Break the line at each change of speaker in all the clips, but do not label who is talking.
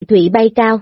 thụy bay cao.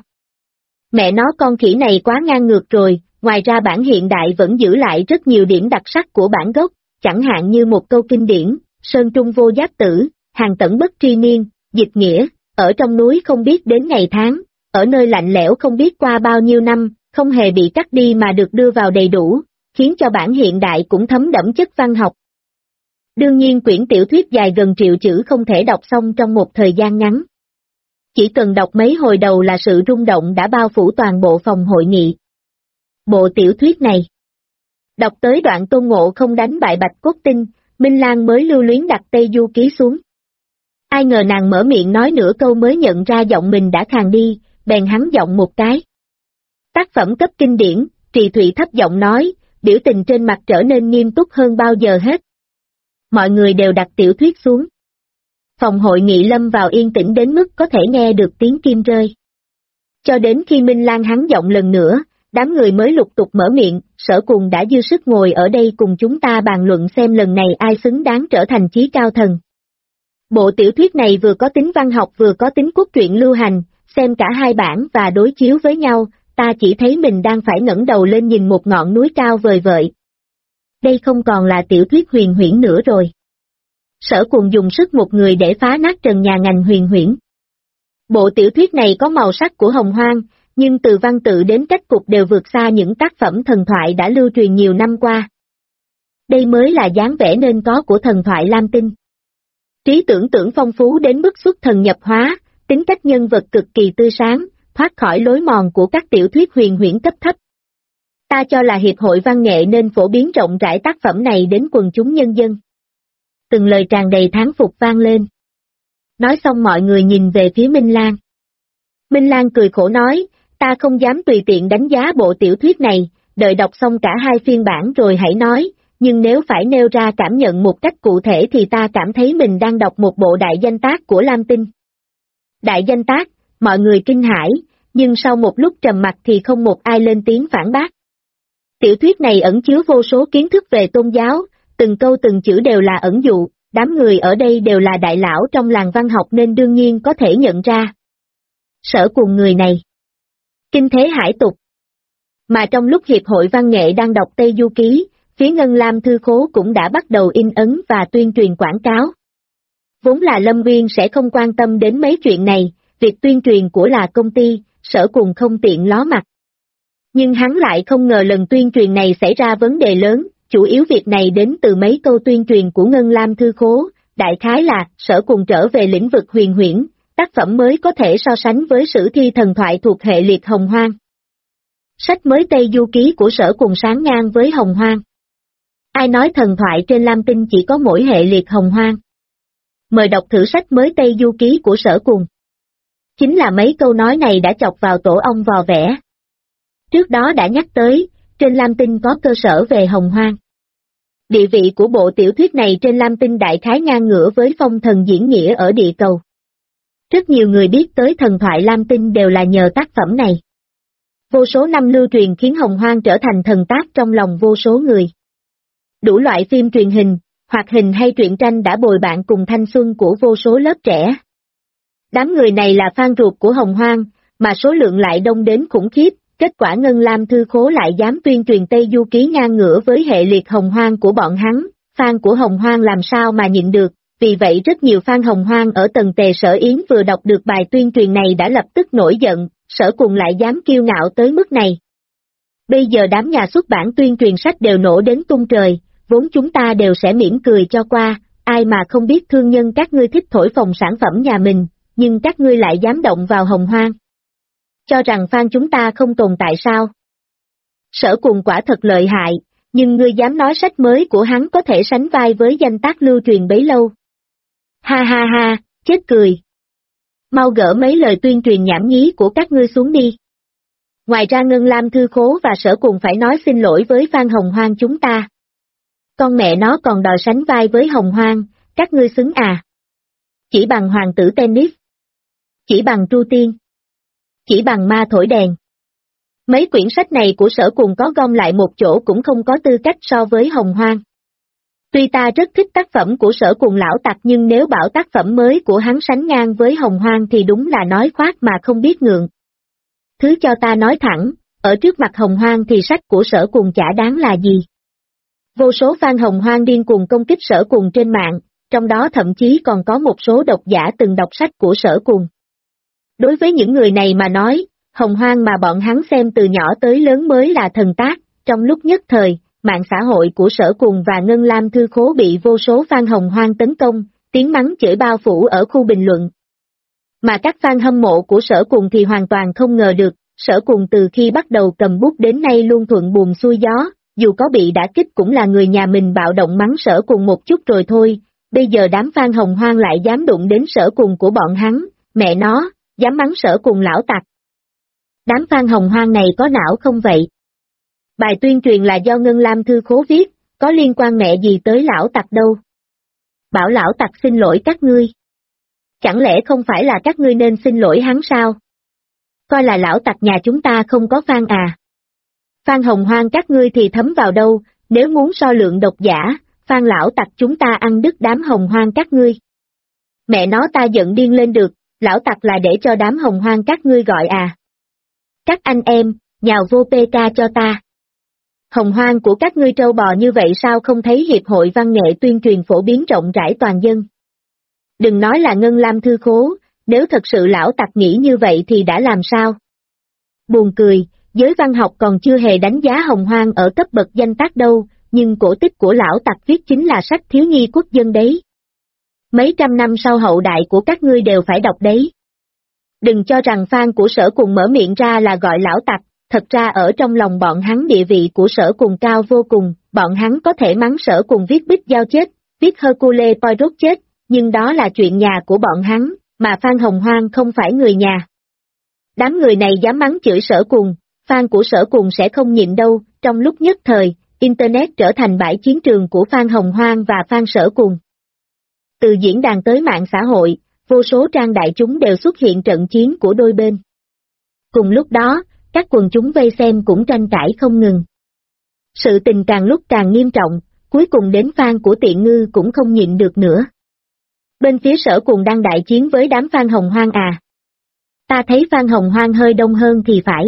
Mẹ nó con khỉ này quá ngang ngược rồi, ngoài ra bản hiện đại vẫn giữ lại rất nhiều điểm đặc sắc của bản gốc, chẳng hạn như một câu kinh điển, sơn trung vô giáp tử, hàng tẩn bất tri niên, dịch nghĩa, ở trong núi không biết đến ngày tháng, ở nơi lạnh lẽo không biết qua bao nhiêu năm, không hề bị cắt đi mà được đưa vào đầy đủ, khiến cho bản hiện đại cũng thấm đẫm chất văn học. Đương nhiên quyển tiểu thuyết dài gần triệu chữ không thể đọc xong trong một thời gian ngắn. Chỉ cần đọc mấy hồi đầu là sự rung động đã bao phủ toàn bộ phòng hội nghị. Bộ tiểu thuyết này. Đọc tới đoạn Tôn Ngộ không đánh bại Bạch Cốt Tinh, Minh Lan mới lưu luyến đặt Tây Du Ký xuống. Ai ngờ nàng mở miệng nói nửa câu mới nhận ra giọng mình đã khàn đi, bèn hắn giọng một cái. Tác phẩm cấp kinh điển, Trì Thụy thấp giọng nói, biểu tình trên mặt trở nên nghiêm túc hơn bao giờ hết. Mọi người đều đặt tiểu thuyết xuống. Phòng hội nghị lâm vào yên tĩnh đến mức có thể nghe được tiếng kim rơi. Cho đến khi Minh Lan hắn giọng lần nữa, đám người mới lục tục mở miệng, Sở Cùng đã dư sức ngồi ở đây cùng chúng ta bàn luận xem lần này ai xứng đáng trở thành chí cao thần. Bộ tiểu thuyết này vừa có tính văn học vừa có tính cốt truyện lưu hành, xem cả hai bản và đối chiếu với nhau, ta chỉ thấy mình đang phải ngẩng đầu lên nhìn một ngọn núi cao vời vợi. Đây không còn là tiểu thuyết huyền huyễn nữa rồi. Sở Cùng dùng sức một người để phá nát trần nhà ngành huyền huyễn. Bộ tiểu thuyết này có màu sắc của Hồng Hoang, nhưng từ văn tự đến cách cục đều vượt xa những tác phẩm thần thoại đã lưu truyền nhiều năm qua. Đây mới là dáng vẻ nên có của thần thoại Lam Tinh. Trí tưởng tượng phong phú đến mức xuất thần nhập hóa, tính cách nhân vật cực kỳ tươi sáng, thoát khỏi lối mòn của các tiểu thuyết huyền huyễn cấp thấp. Ta cho là Hiệp hội Văn nghệ nên phổ biến rộng rãi tác phẩm này đến quần chúng nhân dân. Từng lời tràn đầy thán phục vang lên. Nói xong mọi người nhìn về phía Minh Lan. Minh Lan cười khổ nói, ta không dám tùy tiện đánh giá bộ tiểu thuyết này, đợi đọc xong cả hai phiên bản rồi hãy nói, nhưng nếu phải nêu ra cảm nhận một cách cụ thể thì ta cảm thấy mình đang đọc một bộ đại danh tác của Lam Tinh. Đại danh tác, mọi người kinh hãi, nhưng sau một lúc trầm mặc thì không một ai lên tiếng phản bác. Tiểu thuyết này ẩn chứa vô số kiến thức về tôn giáo, từng câu từng chữ đều là ẩn dụ, đám người ở đây đều là đại lão trong làng văn học nên đương nhiên có thể nhận ra. Sở Cùng người này. Kinh thế hải tục. Mà trong lúc Hiệp hội Văn nghệ đang đọc Tây Du Ký, phía Ngân Lam Thư Khố cũng đã bắt đầu in ấn và tuyên truyền quảng cáo. Vốn là Lâm Nguyên sẽ không quan tâm đến mấy chuyện này, việc tuyên truyền của là công ty, Sở Cùng không tiện ló mặt. Nhưng hắn lại không ngờ lần tuyên truyền này xảy ra vấn đề lớn, chủ yếu việc này đến từ mấy câu tuyên truyền của Ngân Lam Thư Khố, đại khái là Sở Cùng trở về lĩnh vực huyền huyễn, tác phẩm mới có thể so sánh với sử thi thần thoại thuộc hệ liệt Hồng Hoang. Sách mới Tây Du Ký của Sở Cùng sáng ngang với Hồng Hoang. Ai nói thần thoại trên Lam Tinh chỉ có mỗi hệ liệt Hồng Hoang? Mời đọc thử sách mới Tây Du Ký của Sở Cùng. Chính là mấy câu nói này đã chọc vào tổ ong vò vẽ. Trước đó đã nhắc tới, trên Lam Tinh có cơ sở về Hồng Hoang. Địa vị của bộ tiểu thuyết này trên Lam Tinh đại khái ngang ngửa với phong thần diễn nghĩa ở địa cầu. Rất nhiều người biết tới thần thoại Lam Tinh đều là nhờ tác phẩm này. Vô số năm lưu truyền khiến Hồng Hoang trở thành thần tác trong lòng vô số người. Đủ loại phim truyền hình, hoạt hình hay truyện tranh đã bồi bạn cùng thanh xuân của vô số lớp trẻ. Đám người này là fan ruột của Hồng Hoang, mà số lượng lại đông đến khủng khiếp, kết quả Ngân Lam Thư Khố lại dám tuyên truyền Tây Du Ký ngang ngửa với hệ liệt Hồng Hoang của bọn hắn, fan của Hồng Hoang làm sao mà nhịn được, vì vậy rất nhiều fan Hồng Hoang ở tầng Tề Sở Yến vừa đọc được bài tuyên truyền này đã lập tức nổi giận, Sở Cùng lại dám kiêu ngạo tới mức này. Bây giờ đám nhà xuất bản tuyên truyền sách đều nổ đến tung trời, vốn chúng ta đều sẽ mỉm cười cho qua, ai mà không biết thương nhân các ngươi thích thổi phồng sản phẩm nhà mình, nhưng các ngươi lại dám động vào Hồng Hoang. Cho rằng fan chúng ta không tồn tại sao? Sở Cùng quả thật lợi hại, nhưng ngươi dám nói sách mới của hắn có thể sánh vai với danh tác lưu truyền bấy lâu. Ha ha ha, chết cười. Mau gỡ mấy lời tuyên truyền nhảm nhí của các ngươi xuống đi. Ngoài ra Ngân Lam Thư Khố và Sở Cùng phải nói xin lỗi với fan Hồng Hoang chúng ta. Con mẹ nó còn đòi sánh vai với Hồng Hoang, các ngươi xứng à? Chỉ bằng hoàng tử tennis. Chỉ bằng Tru Tiên. Chỉ bằng ma thổi đèn. Mấy quyển sách này của Sở Cùng có gom lại một chỗ cũng không có tư cách so với Hồng Hoang. Tuy ta rất thích tác phẩm của Sở Cùng lão tặc nhưng nếu bảo tác phẩm mới của hắn sánh ngang với Hồng Hoang thì đúng là nói khoác mà không biết ngượng. Thứ cho ta nói thẳng, ở trước mặt Hồng Hoang thì sách của Sở Cùng chả đáng là gì. Vô số fan Hồng Hoang điên cuồng công kích Sở Cùng trên mạng, trong đó thậm chí còn có một số độc giả từng đọc sách của Sở Cùng. Đối với những người này mà nói, Hồng Hoang mà bọn hắn xem từ nhỏ tới lớn mới là thần tác, trong lúc nhất thời, mạng xã hội của Sở Cùng và Ngân Lam Thư Khố bị vô số fan Hồng Hoang tấn công, tiếng mắng chửi bao phủ ở khu bình luận. Mà các fan hâm mộ của Sở Cùng thì hoàn toàn không ngờ được, Sở Cùng từ khi bắt đầu cầm bút đến nay luôn thuận buồm xuôi gió, dù có bị đả kích cũng là người nhà mình bạo động mắng Sở Cùng một chút rồi thôi, bây giờ đám fan Hồng Hoang lại dám đụng đến Sở Cùng của bọn hắn, mẹ nó, dám mắng Sở Cùng lão tặc. Đám fan Hồng Hoang này có não không vậy? Bài tuyên truyền là do Ngân Lam Thư Khố viết, có liên quan mẹ gì tới lão tặc đâu. Bảo lão tặc xin lỗi các ngươi. Chẳng lẽ không phải là các ngươi nên xin lỗi hắn sao? Coi là lão tặc nhà chúng ta không có fan à? Fan Hồng Hoang các ngươi thì thấm vào đâu, nếu muốn so lượng độc giả, fan lão tặc chúng ta ăn đứt đám Hồng Hoang các ngươi. Mẹ nó ta giận điên lên được, lão tặc là để cho đám Hồng Hoang các ngươi gọi à? Các anh em, nhào vô PK cho ta. Hồng Hoang của các ngươi trâu bò như vậy sao không thấy Hiệp hội Văn nghệ tuyên truyền phổ biến rộng rãi toàn dân? Đừng nói là Ngân Lam Thư Khố, nếu thật sự lão tặc nghĩ như vậy thì đã làm sao? Buồn cười, giới văn học còn chưa hề đánh giá Hồng Hoang ở cấp bậc danh tác đâu, nhưng cổ tích của lão tặc viết chính là sách thiếu nhi quốc dân đấy. Mấy trăm năm sau hậu đại của các ngươi đều phải đọc đấy. Đừng cho rằng fan của Sở Cùng mở miệng ra là gọi lão tặc, thật ra ở trong lòng bọn hắn địa vị của Sở Cùng cao vô cùng, bọn hắn có thể mắng Sở Cùng viết Bích Giao chết, viết Hercule Poirot chết, nhưng đó là chuyện nhà của bọn hắn, mà fan Hồng Hoang không phải người nhà. Đám người này dám mắng chửi Sở Cùng, fan của Sở Cùng sẽ không nhịn đâu, trong lúc nhất thời, Internet trở thành bãi chiến trường của fan Hồng Hoang và fan Sở Cùng. Từ diễn đàn tới mạng xã hội, vô số trang đại chúng đều xuất hiện trận chiến của đôi bên. Cùng lúc đó, các quần chúng vây xem cũng tranh cãi không ngừng. Sự tình càng lúc càng nghiêm trọng, cuối cùng đến fan của Tiện Ngư cũng không nhịn được nữa. Bên phía Sở Cùng đang đại chiến với đám fan Hồng Hoang à? Ta thấy fan Hồng Hoang hơi đông hơn thì phải.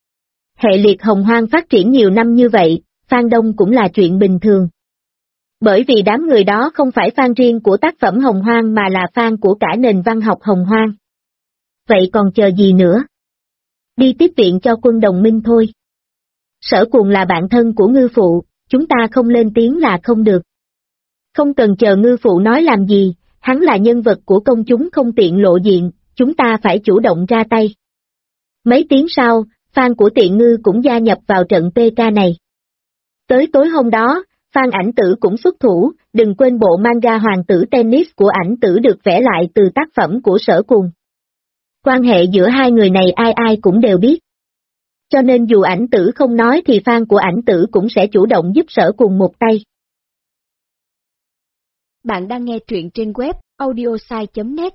Hệ liệt Hồng Hoang phát triển nhiều năm như vậy, fan đông cũng là chuyện bình thường. Bởi vì đám người đó không phải fan riêng của tác phẩm Hồng Hoang mà là fan của cả nền văn học Hồng Hoang. Vậy còn chờ gì nữa? Đi tiếp viện cho quân đồng minh thôi. Sở Cùng là bạn thân của Ngư Phụ, chúng ta không lên tiếng là không được. Không cần chờ Ngư Phụ nói làm gì, hắn là nhân vật của công chúng không tiện lộ diện, chúng ta phải chủ động ra tay. Mấy tiếng sau, fan của Tiện Ngư cũng gia nhập vào trận PK này. Tới tối hôm đó, fan Ảnh Tử cũng xuất thủ, đừng quên bộ manga Hoàng tử tennis của Ảnh Tử được vẽ lại từ tác phẩm của Sở Cùng. Quan hệ giữa hai người này ai ai cũng đều biết. Cho nên dù Ảnh Tử không nói thì fan của Ảnh Tử cũng sẽ chủ động giúp Sở Cùng một tay.
Bạn đang nghe truyện trên web audiosai.net.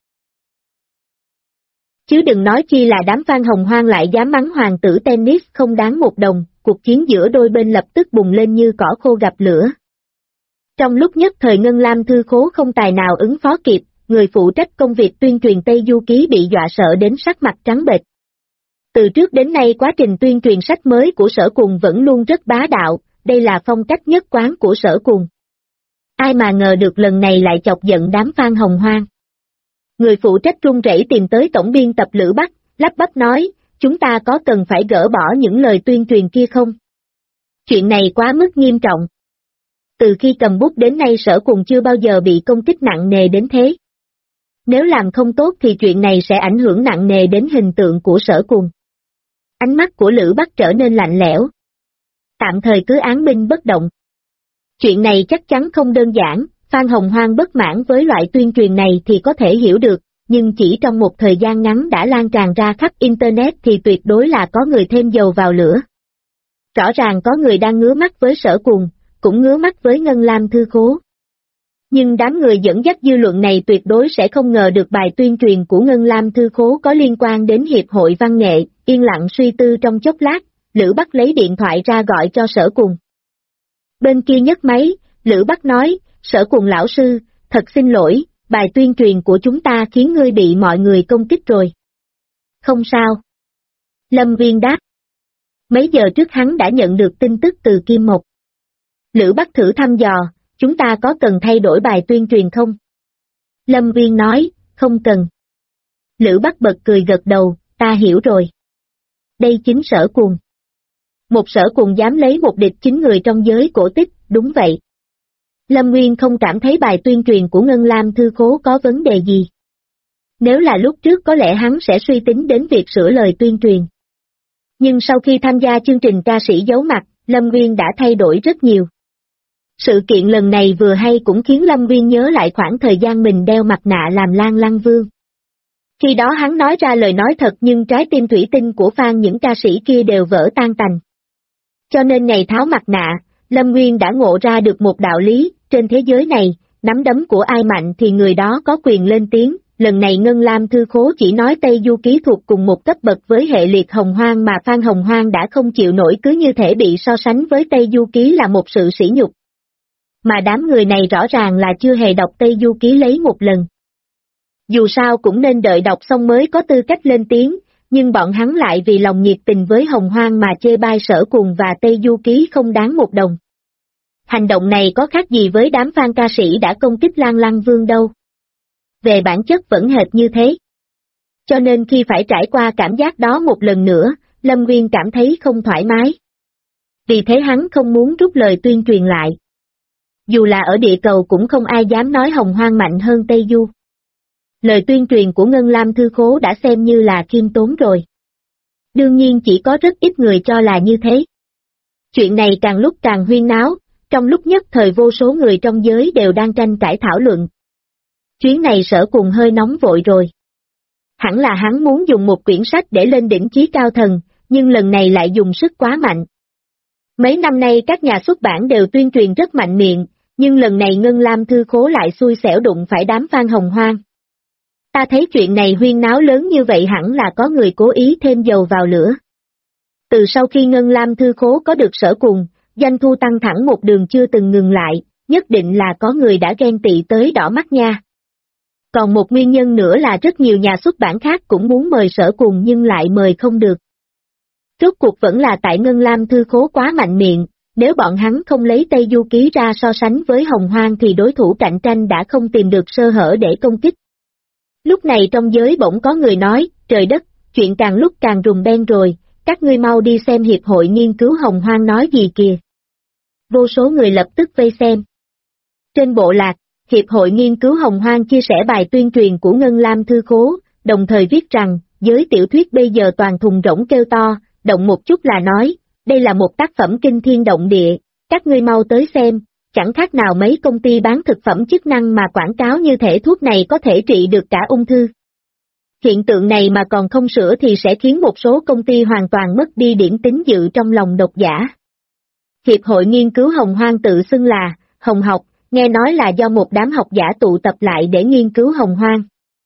Chứ đừng nói chi là đám fan Hồng Hoang lại dám mắng Hoàng tử tennis không đáng một đồng, cuộc chiến giữa đôi bên lập tức bùng lên như cỏ khô gặp lửa. Trong lúc nhất thời Ngân Lam Thư Khố không tài nào ứng phó kịp, người phụ trách công việc tuyên truyền Tây Du Ký bị dọa sợ đến sắc mặt trắng bệch. Từ trước đến nay quá trình tuyên truyền sách mới của Sở Cùng vẫn luôn rất bá đạo, đây là phong cách nhất quán của Sở Cùng. Ai mà ngờ được lần này lại chọc giận đám fan Hồng Hoang. Người phụ trách run rẩy tìm tới tổng biên tập Lữ Bắc, lắp bắp nói, chúng ta có cần phải gỡ bỏ những lời tuyên truyền kia không? Chuyện này quá mức nghiêm trọng. Từ khi cầm bút đến nay Sở Cùng chưa bao giờ bị công kích nặng nề đến thế. Nếu làm không tốt thì chuyện này sẽ ảnh hưởng nặng nề đến hình tượng của Sở Cùng. Ánh mắt của Lữ Bắc trở nên lạnh lẽo. Tạm thời cứ án binh bất động. Chuyện này chắc chắn không đơn giản, fan Hồng Hoang bất mãn với loại tuyên truyền này thì có thể hiểu được, nhưng chỉ trong một thời gian ngắn đã lan tràn ra khắp Internet thì tuyệt đối là có người thêm dầu vào lửa. Rõ ràng có người đang ngứa mắt với Sở Cùng, cũng ngứa mắt với Ngân Lam Thư Khố. Nhưng đám người dẫn dắt dư luận này tuyệt đối sẽ không ngờ được bài tuyên truyền của Ngân Lam Thư Khố có liên quan đến Hiệp hội Văn nghệ, yên lặng suy tư trong chốc lát, Lữ Bắc lấy điện thoại ra gọi cho Sở Cùng. Bên kia nhấc máy, Lữ Bắc nói, Sở Cùng lão sư, thật xin lỗi, bài tuyên truyền của chúng ta khiến ngươi bị mọi người công kích rồi. Không sao. Lâm Viên đáp. Mấy giờ trước hắn đã nhận được tin tức từ Kim Mộc. Lữ Bắc thử thăm dò, chúng ta có cần thay đổi bài tuyên truyền không? Lâm Viên nói, không cần. Lữ Bắc bật cười gật đầu, ta hiểu rồi. Đây chính Sở Cuồng. Một Sở Cuồng dám lấy một địch 9 người trong giới cổ tích, đúng vậy. Lâm Nguyên không cảm thấy bài tuyên truyền của Ngân Lam Thư Khố có vấn đề gì. Nếu là lúc trước có lẽ hắn sẽ suy tính đến việc sửa lời tuyên truyền. Nhưng sau khi tham gia chương trình ca sĩ giấu mặt, Lâm Nguyên đã thay đổi rất nhiều. Sự kiện lần này vừa hay cũng khiến Lâm Nguyên nhớ lại khoảng thời gian mình đeo mặt nạ làm Lan Lăng Vương. Khi đó hắn nói ra lời nói thật nhưng trái tim thủy tinh của fan những ca sĩ kia đều vỡ tan tành. Cho nên ngày tháo mặt nạ, Lâm Nguyên đã ngộ ra được một đạo lý, trên thế giới này, nắm đấm của ai mạnh thì người đó có quyền lên tiếng. Lần này Ngân Lam Thư Khố chỉ nói Tây Du Ký thuộc cùng một cấp bậc với hệ liệt Hồng Hoang mà fan Hồng Hoang đã không chịu nổi, cứ như thể bị so sánh với Tây Du Ký là một sự sỉ nhục. Mà đám người này rõ ràng là chưa hề đọc Tây Du Ký lấy một lần. Dù sao cũng nên đợi đọc xong mới có tư cách lên tiếng, nhưng bọn hắn lại vì lòng nhiệt tình với Hồng Hoang mà chê bai Sở Cuồng và Tây Du Ký không đáng một đồng. Hành động này có khác gì với đám fan ca sĩ đã công kích Lan Lăng Vương đâu. Về bản chất vẫn hệt như thế. Cho nên khi phải trải qua cảm giác đó một lần nữa, Lâm Nguyên cảm thấy không thoải mái. Vì thế hắn không muốn rút lời tuyên truyền lại. Dù là ở địa cầu cũng không ai dám nói Hồng Hoang mạnh hơn Tây Du. Lời tuyên truyền của Ngân Lam Thư Khố đã xem như là khiêm tốn rồi. Đương nhiên chỉ có rất ít người cho là như thế. Chuyện này càng lúc càng huyên náo, trong lúc nhất thời vô số người trong giới đều đang tranh cãi thảo luận. Chuyến này Sở Cuồng hơi nóng vội rồi. Hẳn là hắn muốn dùng một quyển sách để lên đỉnh chí cao thần, nhưng lần này lại dùng sức quá mạnh. Mấy năm nay các nhà xuất bản đều tuyên truyền rất mạnh miệng, nhưng lần này Ngân Lam Thư Khố lại xui xẻo đụng phải đám fan Hồng Hoang. Ta thấy chuyện này huyên náo lớn như vậy hẳn là có người cố ý thêm dầu vào lửa. Từ sau khi Ngân Lam Thư Khố có được Sở Cuồng, doanh thu tăng thẳng một đường chưa từng ngừng lại, nhất định là có người đã ghen tị tới đỏ mắt nha. Còn một nguyên nhân nữa là rất nhiều nhà xuất bản khác cũng muốn mời Sở Cuồng nhưng lại mời không được. Rốt cuộc vẫn là tại Ngân Lam Thư Khố quá mạnh miệng, nếu bọn hắn không lấy Tây Du Ký ra so sánh với Hồng Hoang thì đối thủ cạnh tranh đã không tìm được sơ hở để công kích. Lúc này trong giới bỗng có người nói, trời đất, chuyện càng lúc càng rùng beng rồi, các ngươi mau đi xem Hiệp hội Nghiên cứu Hồng Hoang nói gì kìa. Vô số người lập tức vây xem. Trên bộ lạc, Hiệp hội Nghiên cứu Hồng Hoang chia sẻ bài tuyên truyền của Ngân Lam Thư Khố, đồng thời viết rằng, giới tiểu thuyết bây giờ toàn thùng rỗng kêu to, động một chút là nói, đây là một tác phẩm kinh thiên động địa, các ngươi mau tới xem, chẳng khác nào mấy công ty bán thực phẩm chức năng mà quảng cáo như thể thuốc này có thể trị được cả ung thư. Hiện tượng này mà còn không sửa thì sẽ khiến một số công ty hoàn toàn mất đi điểm tín dự trong lòng độc giả. Hiệp hội Nghiên cứu Hồng Hoang tự xưng là Hồng Học, nghe nói là do một đám học giả tụ tập lại để nghiên cứu Hồng Hoang.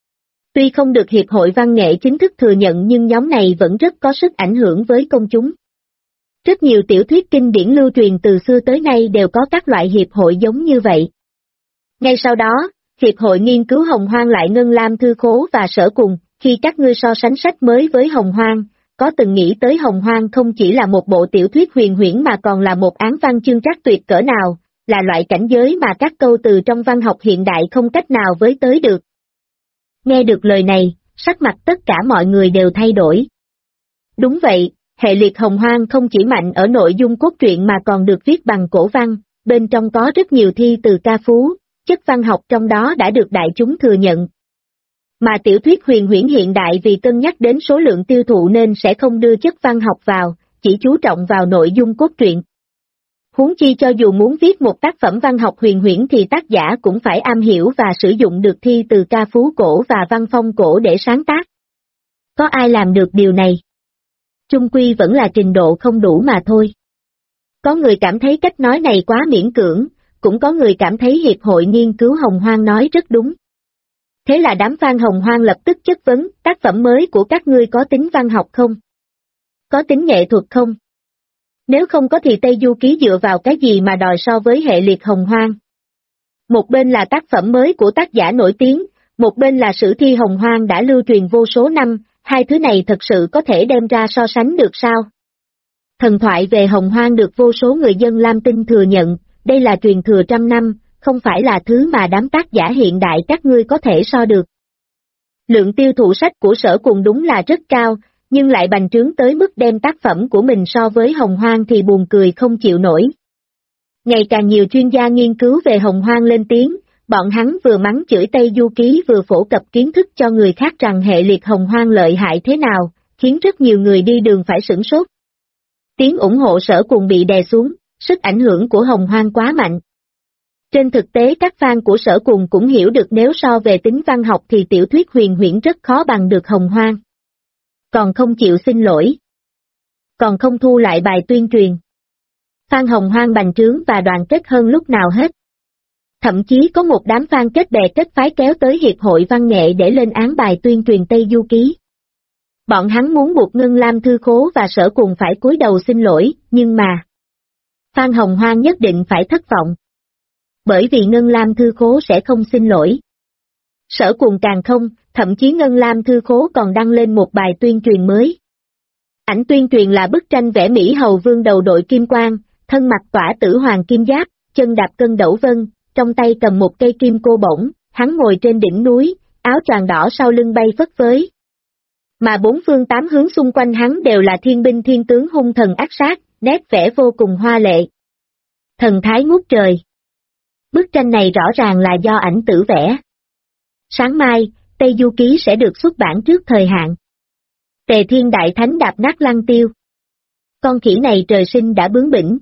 Tuy không được Hiệp hội Văn nghệ chính thức thừa nhận nhưng nhóm này vẫn rất có sức ảnh hưởng với công chúng. Rất nhiều tiểu thuyết kinh điển lưu truyền từ xưa tới nay đều có các loại hiệp hội giống như vậy. Ngay sau đó, Hiệp hội Nghiên cứu Hồng Hoang lại Ngân Lam Thư Khố và Sở Cuồng, khi các ngươi so sánh sách mới với Hồng Hoang, có từng nghĩ tới Hồng Hoang không chỉ là một bộ tiểu thuyết huyền huyễn mà còn là một án văn chương trác tuyệt cỡ nào, là loại cảnh giới mà các câu từ trong văn học hiện đại không cách nào với tới được. Nghe được lời này, sắc mặt tất cả mọi người đều thay đổi. Đúng vậy, hệ liệt Hồng Hoang không chỉ mạnh ở nội dung cốt truyện mà còn được viết bằng cổ văn, bên trong có rất nhiều thi từ ca phú, chất văn học trong đó đã được đại chúng thừa nhận. Mà tiểu thuyết huyền huyễn hiện đại vì cân nhắc đến số lượng tiêu thụ nên sẽ không đưa chất văn học vào, chỉ chú trọng vào nội dung cốt truyện. Huống chi cho dù muốn viết một tác phẩm văn học huyền huyễn thì tác giả cũng phải am hiểu và sử dụng được thi từ ca phú cổ và văn phong cổ để sáng tác. Có ai làm được điều này? Chung quy vẫn là trình độ không đủ mà thôi. Có người cảm thấy cách nói này quá miễn cưỡng, cũng có người cảm thấy Hiệp hội Nghiên cứu Hồng Hoang nói rất đúng. Thế là đám fan Hồng Hoang lập tức chất vấn, tác phẩm mới của các ngươi có tính văn học không? Có tính nghệ thuật không? Nếu không có thì Tây Du Ký dựa vào cái gì mà đòi so với hệ liệt Hồng Hoang? Một bên là tác phẩm mới của tác giả nổi tiếng, một bên là sử thi Hồng Hoang đã lưu truyền vô số năm, hai thứ này thật sự có thể đem ra so sánh được sao? Thần thoại về Hồng Hoang được vô số người dân Lam Tinh thừa nhận, đây là truyền thừa trăm năm, không phải là thứ mà đám tác giả hiện đại các ngươi có thể so được. Lượng tiêu thụ sách của Sở Cùng đúng là rất cao, nhưng lại bành trướng tới mức đem tác phẩm của mình so với Hồng Hoang thì buồn cười không chịu nổi. Ngày càng nhiều chuyên gia nghiên cứu về Hồng Hoang lên tiếng, bọn hắn vừa mắng chửi Tây Du Ký vừa phổ cập kiến thức cho người khác rằng hệ liệt Hồng Hoang lợi hại thế nào, khiến rất nhiều người đi đường phải sửng sốt. Tiếng ủng hộ Sở Cùng bị đè xuống, sức ảnh hưởng của Hồng Hoang quá mạnh. Trên thực tế các fan của Sở Cùng cũng hiểu được nếu so về tính văn học thì tiểu thuyết huyền huyễn rất khó bằng được Hồng Hoang. Còn không chịu xin lỗi. Còn không thu lại bài tuyên truyền. Fan Hồng Hoang bành trướng và đoàn kết hơn lúc nào hết. Thậm chí có một đám fan kết bè kết phái kéo tới Hiệp hội Văn nghệ để lên án bài tuyên truyền Tây Du Ký. Bọn hắn muốn buộc Ngân Lam Thư Khố và Sở Cùng phải cúi đầu xin lỗi, nhưng mà fan Hồng Hoang nhất định phải thất vọng. Bởi vì Ngân Lam Thư Khố sẽ không xin lỗi. Sở Cùng càng không, thậm chí Ngân Lam Thư Khố còn đăng lên một bài tuyên truyền mới. Ảnh tuyên truyền là bức tranh vẽ Mỹ Hầu Vương đầu đội kim quang, thân mặc tỏa tử hoàng kim giáp, chân đạp cân đẩu vân, trong tay cầm một cây kim cô bổng, hắn ngồi trên đỉnh núi, áo choàng đỏ sau lưng bay phất phới. Mà bốn phương tám hướng xung quanh hắn đều là thiên binh thiên tướng hung thần ác sát, nét vẽ vô cùng hoa lệ. Thần thái ngút trời. Bức tranh này rõ ràng là do ảnh tử vẽ. Sáng mai, Tây Du Ký sẽ được xuất bản trước thời hạn. Tề Thiên Đại Thánh đạp nát Lăng Tiêu. Con khỉ này trời sinh đã bướng bỉnh.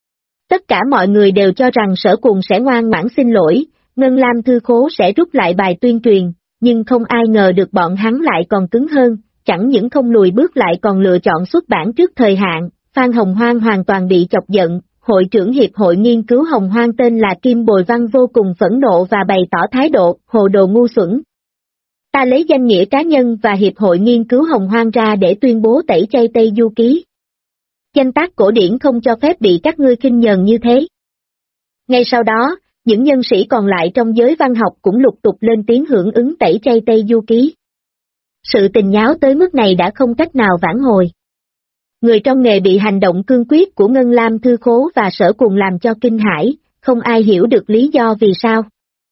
Tất cả mọi người đều cho rằng Sở Cùng sẽ ngoan ngoãn xin lỗi, Ngân Lam Thư Khố sẽ rút lại bài tuyên truyền, nhưng không ai ngờ được bọn hắn lại còn cứng hơn, chẳng những không lùi bước lại còn lựa chọn xuất bản trước thời hạn. Phan Hồng Hoang hoàn toàn bị chọc giận, hội trưởng Hiệp hội nghiên cứu Hồng Hoang tên là Kim Bồi Văn vô cùng phẫn nộ và bày tỏ thái độ, hồ đồ ngu xuẩn. Ta lấy danh nghĩa cá nhân và Hiệp hội nghiên cứu Hồng Hoang ra để tuyên bố tẩy chay Tây Du Ký. Danh tác cổ điển không cho phép bị các ngươi khinh nhờn như thế. Ngay sau đó, những nhân sĩ còn lại trong giới văn học cũng lục tục lên tiếng hưởng ứng tẩy chay Tây Du Ký. Sự tình nháo tới mức này đã không cách nào vãn hồi. Người trong nghề bị hành động cương quyết của Ngân Lam Thư Khố và Sở Cùng làm cho kinh hãi, không ai hiểu được lý do vì sao.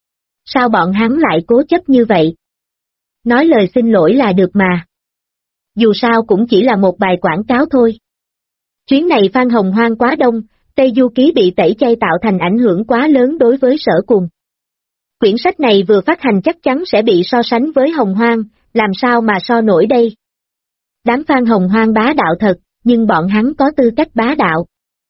Sao bọn hắn lại cố chấp như vậy? Nói lời xin lỗi là được mà. Dù sao cũng chỉ là một bài quảng cáo thôi. Chuyến này Phan Hồng Hoang quá đông, Tây Du Ký bị tẩy chay tạo thành ảnh hưởng quá lớn đối với Sở Cùng. Quyển sách này vừa phát hành chắc chắn sẽ bị so sánh với Hồng Hoang, làm sao mà so nổi đây? Đám Phan Hồng Hoang bá đạo thật, nhưng bọn hắn có tư cách bá đạo.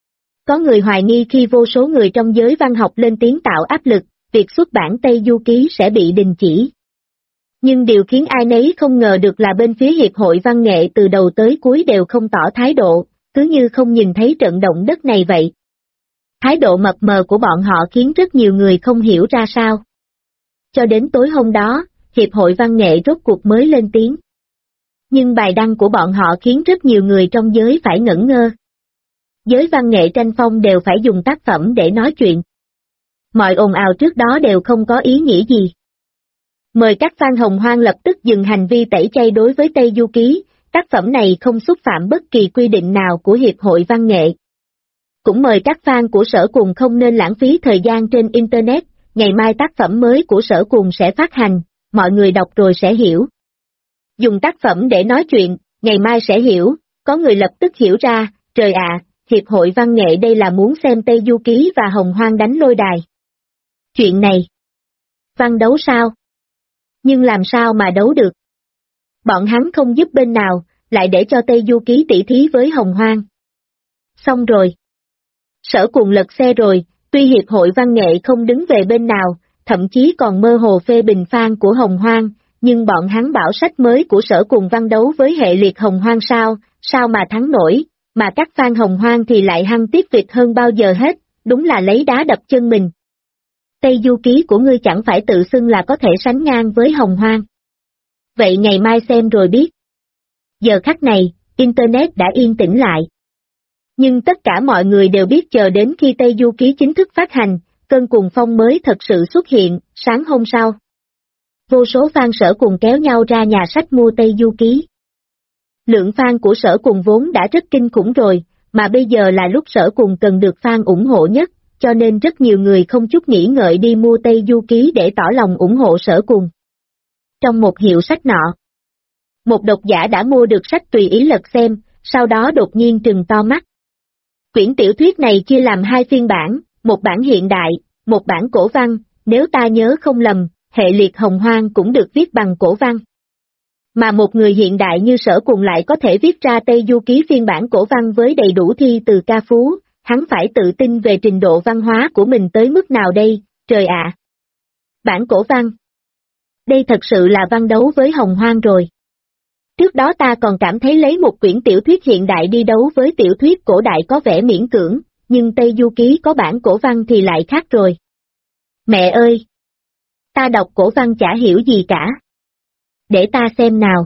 Có người hoài nghi khi vô số người trong giới văn học lên tiếng tạo áp lực, việc xuất bản Tây Du Ký sẽ bị đình chỉ. Nhưng điều khiến ai nấy không ngờ được là bên phía Hiệp hội Văn nghệ từ đầu tới cuối đều không tỏ thái độ, cứ như không nhìn thấy trận động đất này vậy. Thái độ mập mờ của bọn họ khiến rất nhiều người không hiểu ra sao. Cho đến tối hôm đó, Hiệp hội Văn nghệ rốt cuộc mới lên tiếng. Nhưng bài đăng của bọn họ khiến rất nhiều người trong giới phải ngẩn ngơ. Giới văn nghệ tranh phong đều phải dùng tác phẩm để nói chuyện. Mọi ồn ào trước đó đều không có ý nghĩa gì. Mời các fan Hồng Hoang lập tức dừng hành vi tẩy chay đối với Tây Du Ký, tác phẩm này không xúc phạm bất kỳ quy định nào của Hiệp hội Văn nghệ. Cũng mời các fan của Sở Cùng không nên lãng phí thời gian trên Internet, ngày mai tác phẩm mới của Sở Cùng sẽ phát hành, mọi người đọc rồi sẽ hiểu. Dùng tác phẩm để nói chuyện, ngày mai sẽ hiểu, có người lập tức hiểu ra, trời ạ, Hiệp hội Văn nghệ đây là muốn xem Tây Du Ký và Hồng Hoang đánh lôi đài. Chuyện này, văn đấu sao? Nhưng làm sao mà đấu được? Bọn hắn không giúp bên nào, lại để cho Tây Du Ký tỷ thí với Hồng Hoang. Xong rồi. Sở Cùng lật xe rồi, tuy Hiệp hội Văn nghệ không đứng về bên nào, thậm chí còn mơ hồ phê bình fan của Hồng Hoang, nhưng bọn hắn bảo sách mới của Sở Cùng văn đấu với hệ liệt Hồng Hoang sao mà thắng nổi, mà các fan Hồng Hoang thì lại hăng tiếp việc hơn bao giờ hết, đúng là lấy đá đập chân mình. Tây Du Ký của ngươi chẳng phải tự xưng là có thể sánh ngang với Hồng Hoang. Vậy ngày mai xem rồi biết. Giờ khắc này, Internet đã yên tĩnh lại. Nhưng tất cả mọi người đều biết chờ đến khi Tây Du Ký chính thức phát hành, cơn cuồng phong mới thật sự xuất hiện. Sáng hôm sau, vô số fan Sở Cùng kéo nhau ra nhà sách mua Tây Du Ký. Lượng fan của Sở Cùng vốn đã rất kinh khủng rồi, mà bây giờ là lúc Sở Cùng cần được fan ủng hộ nhất, cho nên rất nhiều người không chút nghĩ ngợi đi mua Tây Du Ký để tỏ lòng ủng hộ Sở Cùng. Trong một hiệu sách nọ, một độc giả đã mua được sách tùy ý lật xem, sau đó đột nhiên trừng to mắt. Quyển tiểu thuyết này chia làm 2 phiên bản, một bản hiện đại, một bản cổ văn, nếu ta nhớ không lầm, hệ liệt hồng hoang cũng được viết bằng cổ văn. Mà một người hiện đại như Sở Cùng lại có thể viết ra Tây Du Ký phiên bản cổ văn với đầy đủ thi từ ca phú, hắn phải tự tin về trình độ văn hóa của mình tới mức nào đây, trời ạ! Bản cổ văn. Đây thật sự là văn đấu với hồng hoang rồi. Trước đó ta còn cảm thấy lấy một quyển tiểu thuyết hiện đại đi đấu với tiểu thuyết cổ đại có vẻ miễn cưỡng, nhưng Tây Du Ký có bản cổ văn thì lại khác rồi. Mẹ ơi! Ta đọc cổ văn chả hiểu gì cả. Để ta xem nào.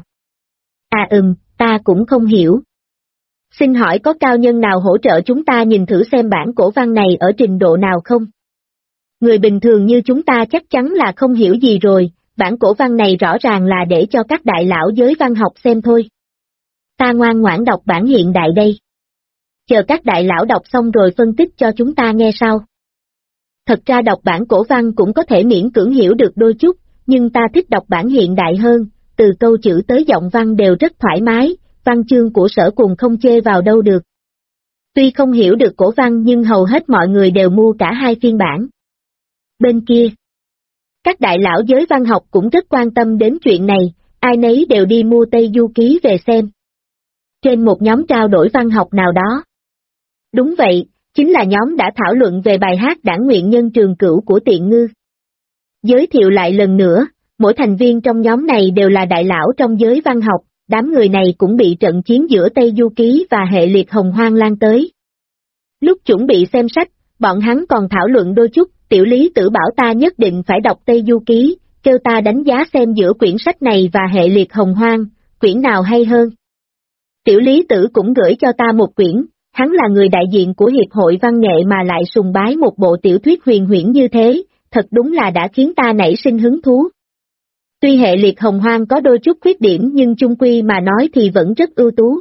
Ta cũng không hiểu. Xin hỏi có cao nhân nào hỗ trợ chúng ta nhìn thử xem bản cổ văn này ở trình độ nào không? Người bình thường như chúng ta chắc chắn là không hiểu gì rồi, bản cổ văn này rõ ràng là để cho các đại lão giới văn học xem thôi. Ta ngoan ngoãn đọc bản hiện đại đây. Chờ các đại lão đọc xong rồi phân tích cho chúng ta nghe sau. Thật ra đọc bản cổ văn cũng có thể miễn cưỡng hiểu được đôi chút, nhưng ta thích đọc bản hiện đại hơn, từ câu chữ tới giọng văn đều rất thoải mái, văn chương của Sở Cùng không chê vào đâu được. Tuy không hiểu được cổ văn nhưng hầu hết mọi người đều mua cả 2 phiên bản. Bên kia, các đại lão giới văn học cũng rất quan tâm đến chuyện này, ai nấy đều đi mua Tây Du Ký về xem. Trên một nhóm trao đổi văn học nào đó. Đúng vậy, chính là nhóm đã thảo luận về bài hát Đảng Nguyện Nhân Trường Cửu của Tiện Ngư. Giới thiệu lại lần nữa, mỗi thành viên trong nhóm này đều là đại lão trong giới văn học, đám người này cũng bị trận chiến giữa Tây Du Ký và hệ liệt hồng hoang lan tới. Lúc chuẩn bị xem sách, bọn hắn còn thảo luận đôi chút, Tiểu Lý Tử bảo ta nhất định phải đọc Tây Du Ký, kêu ta đánh giá xem giữa quyển sách này và hệ liệt hồng hoang, quyển nào hay hơn. Tiểu Lý Tử cũng gửi cho ta một quyển, hắn là người đại diện của Hiệp hội Văn nghệ mà lại sùng bái một bộ tiểu thuyết huyền huyễn như thế, thật đúng là đã khiến ta nảy sinh hứng thú. Tuy hệ liệt hồng hoang có đôi chút khuyết điểm nhưng chung quy mà nói thì vẫn rất ưu tú.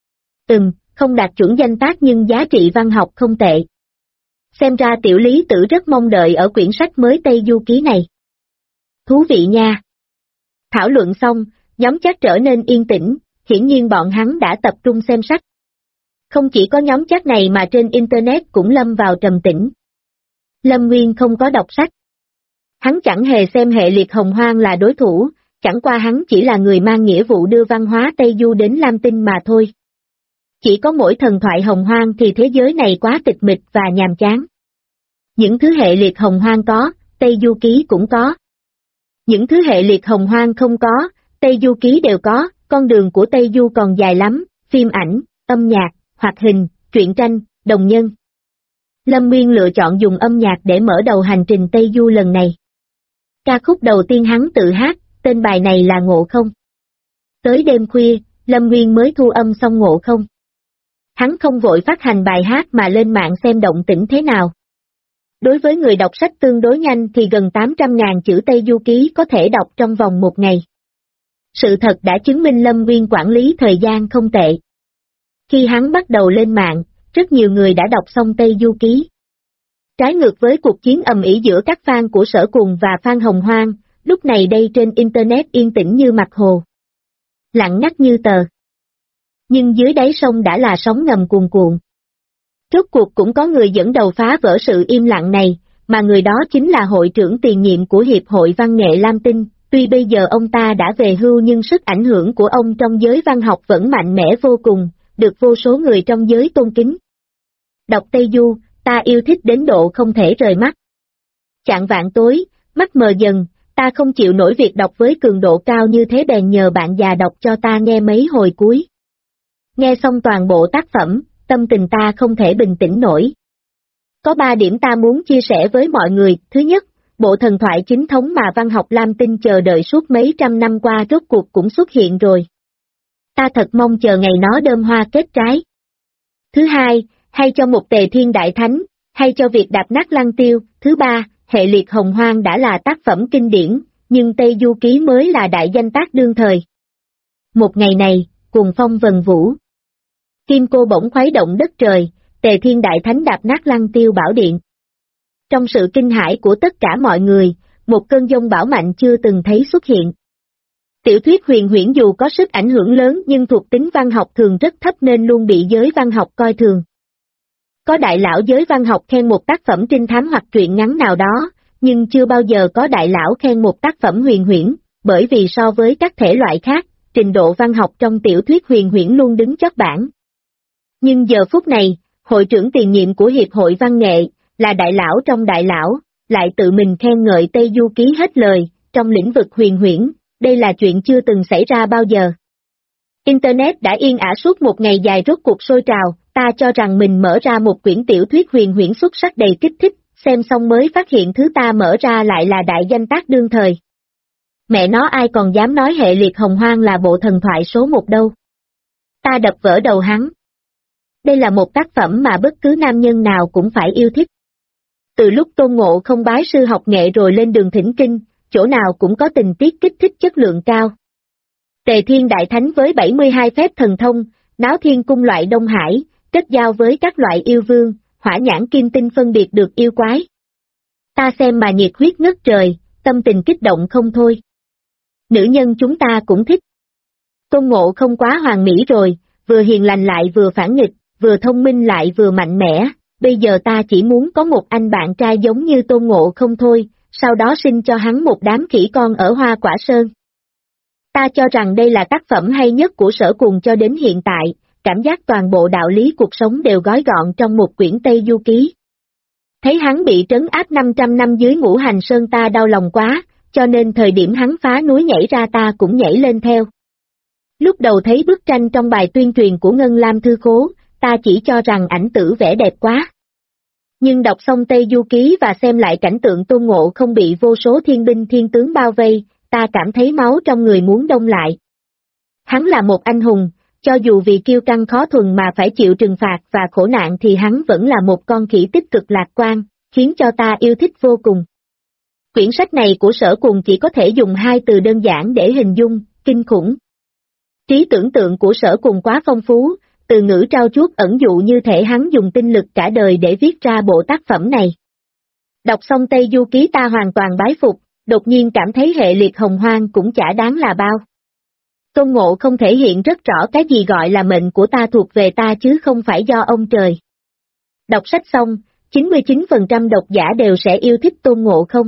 Không đạt chuẩn danh tác nhưng giá trị văn học không tệ. Xem ra Tiểu Lý Tử rất mong đợi ở quyển sách mới Tây Du Ký này. Thú vị nha. Thảo luận xong, nhóm chat trở nên yên tĩnh, hiển nhiên bọn hắn đã tập trung xem sách. Không chỉ có nhóm chat này mà trên Internet cũng lâm vào trầm tĩnh. Lâm Nguyên không có đọc sách. Hắn chẳng hề xem hệ liệt hồng hoang là đối thủ, chẳng qua hắn chỉ là người mang nghĩa vụ đưa văn hóa Tây Du đến Lam Tinh mà thôi. Chỉ có mỗi thần thoại hồng hoang thì thế giới này quá tịch mịch và nhàm chán. Những thứ hệ liệt hồng hoang có, Tây Du Ký cũng có. Những thứ hệ liệt hồng hoang không có, Tây Du Ký đều có, con đường của Tây Du còn dài lắm, phim ảnh, âm nhạc, hoạt hình, truyện tranh, đồng nhân. Lâm Nguyên lựa chọn dùng âm nhạc để mở đầu hành trình Tây Du lần này. Ca khúc đầu tiên hắn tự hát, tên bài này là Ngộ Không. Tới đêm khuya, Lâm Nguyên mới thu âm xong Ngộ Không. Hắn không vội phát hành bài hát mà lên mạng xem động tĩnh thế nào. Đối với người đọc sách tương đối nhanh thì gần 800.000 chữ Tây Du Ký có thể đọc trong vòng một ngày. Sự thật đã chứng minh Lâm Nguyên quản lý thời gian không tệ. Khi hắn bắt đầu lên mạng, rất nhiều người đã đọc xong Tây Du Ký. Trái ngược với cuộc chiến ầm ĩ giữa các fan của Sở Cùng và fan Hồng Hoang, lúc này đây trên Internet yên tĩnh như mặt hồ. Lặng ngắt như tờ. Nhưng dưới đáy sông đã là sóng ngầm cuồn cuộn. Rốt cuộc cũng có người dẫn đầu phá vỡ sự im lặng này, mà người đó chính là hội trưởng tiền nhiệm của Hiệp hội Văn nghệ Lam Tinh. Tuy bây giờ ông ta đã về hưu nhưng sức ảnh hưởng của ông trong giới văn học vẫn mạnh mẽ vô cùng, được vô số người trong giới tôn kính. Đọc Tây Du, ta yêu thích đến độ không thể rời mắt. Chạng vạng tối, mắt mờ dần, ta không chịu nổi việc đọc với cường độ cao như thế bèn nhờ bạn già đọc cho ta nghe mấy hồi cuối. Nghe xong toàn bộ tác phẩm, tâm tình ta không thể bình tĩnh nổi. Có 3 điểm ta muốn chia sẻ với mọi người. Thứ nhất, bộ thần thoại chính thống mà văn học Lam Tinh chờ đợi suốt mấy trăm năm qua rốt cuộc cũng xuất hiện rồi. Ta thật mong chờ ngày nó đơm hoa kết trái. Thứ hai, hay cho một Tề Thiên Đại Thánh, Hay cho việc đạp nát lăng tiêu. Thứ ba, hệ liệt hồng hoang đã là tác phẩm kinh điển, nhưng Tây Du Ký mới là đại danh tác đương thời. Một ngày này, cuồng phong vần vũ. Kim cô bỗng khuấy động đất trời, Tề Thiên Đại Thánh đạp nát lăng tiêu bảo điện. Trong sự kinh hãi của tất cả mọi người, một cơn giông bão mạnh chưa từng thấy xuất hiện. Tiểu thuyết huyền huyễn dù có sức ảnh hưởng lớn nhưng thuộc tính văn học thường rất thấp nên luôn bị giới văn học coi thường. Có đại lão giới văn học khen một tác phẩm trinh thám hoặc truyện ngắn nào đó, nhưng chưa bao giờ có đại lão khen một tác phẩm huyền huyễn, bởi vì so với các thể loại khác, trình độ văn học trong tiểu thuyết huyền huyễn luôn đứng chót bảng. Nhưng giờ phút này, hội trưởng tiền nhiệm của Hiệp hội Văn nghệ, là đại lão trong đại lão, lại tự mình khen ngợi Tây Du Ký hết lời, trong lĩnh vực huyền huyễn, đây là chuyện chưa từng xảy ra bao giờ. Internet đã yên ả suốt một ngày dài rốt cuộc sôi trào, ta cho rằng mình mở ra một quyển tiểu thuyết huyền huyễn xuất sắc đầy kích thích, xem xong mới phát hiện thứ ta mở ra lại là đại danh tác đương thời. Mẹ nó ai còn dám nói hệ liệt hồng hoang là bộ thần thoại số một đâu. Ta đập vỡ đầu hắn. Đây là một tác phẩm mà bất cứ nam nhân nào cũng phải yêu thích. Từ lúc Tôn Ngộ Không bái sư học nghệ rồi lên đường thỉnh kinh, chỗ nào cũng có tình tiết kích thích chất lượng cao. Tề Thiên Đại Thánh với 72 phép thần thông, náo thiên cung loại Đông Hải, kết giao với các loại yêu vương, hỏa nhãn kim tinh phân biệt được yêu quái. Ta xem mà nhiệt huyết ngất trời, tâm tình kích động không thôi. Nữ nhân chúng ta cũng thích. Tôn Ngộ Không quá hoàn mỹ rồi, vừa hiền lành lại vừa phản nghịch, vừa thông minh lại vừa mạnh mẽ, bây giờ ta chỉ muốn có một anh bạn trai giống như Tôn Ngộ Không thôi, sau đó sinh cho hắn một đám khỉ con ở Hoa Quả Sơn. Ta cho rằng đây là tác phẩm hay nhất của Sở Cuồng cho đến hiện tại, cảm giác toàn bộ đạo lý cuộc sống đều gói gọn trong một quyển Tây Du Ký. Thấy hắn bị trấn áp 500 năm dưới Ngũ Hành Sơn ta đau lòng quá, cho nên thời điểm hắn phá núi nhảy ra ta cũng nhảy lên theo. Lúc đầu thấy bức tranh trong bài tuyên truyền của Ngân Lam Thư Khố, ta chỉ cho rằng ảnh tử vẽ đẹp quá. Nhưng đọc xong Tây Du Ký và xem lại cảnh tượng Tôn Ngộ Không bị vô số thiên binh thiên tướng bao vây, ta cảm thấy máu trong người muốn đông lại. Hắn là một anh hùng, cho dù vì kiêu căng khó thuần mà phải chịu trừng phạt và khổ nạn thì hắn vẫn là một con khỉ tích cực lạc quan, khiến cho ta yêu thích vô cùng. Quyển sách này của Sở Cuồng chỉ có thể dùng hai từ đơn giản để hình dung, kinh khủng. Trí tưởng tượng của Sở Cuồng quá phong phú, từ ngữ trao chuốt ẩn dụ như thể hắn dùng tinh lực cả đời để viết ra bộ tác phẩm này. Đọc xong Tây Du Ký ta hoàn toàn bái phục, đột nhiên cảm thấy hệ liệt hồng hoang cũng chả đáng là bao. Tôn Ngộ không thể hiện rất rõ cái gì gọi là mệnh của ta thuộc về ta chứ không phải do ông trời. Đọc sách xong, 99% độc giả đều sẽ yêu thích Tôn Ngộ không.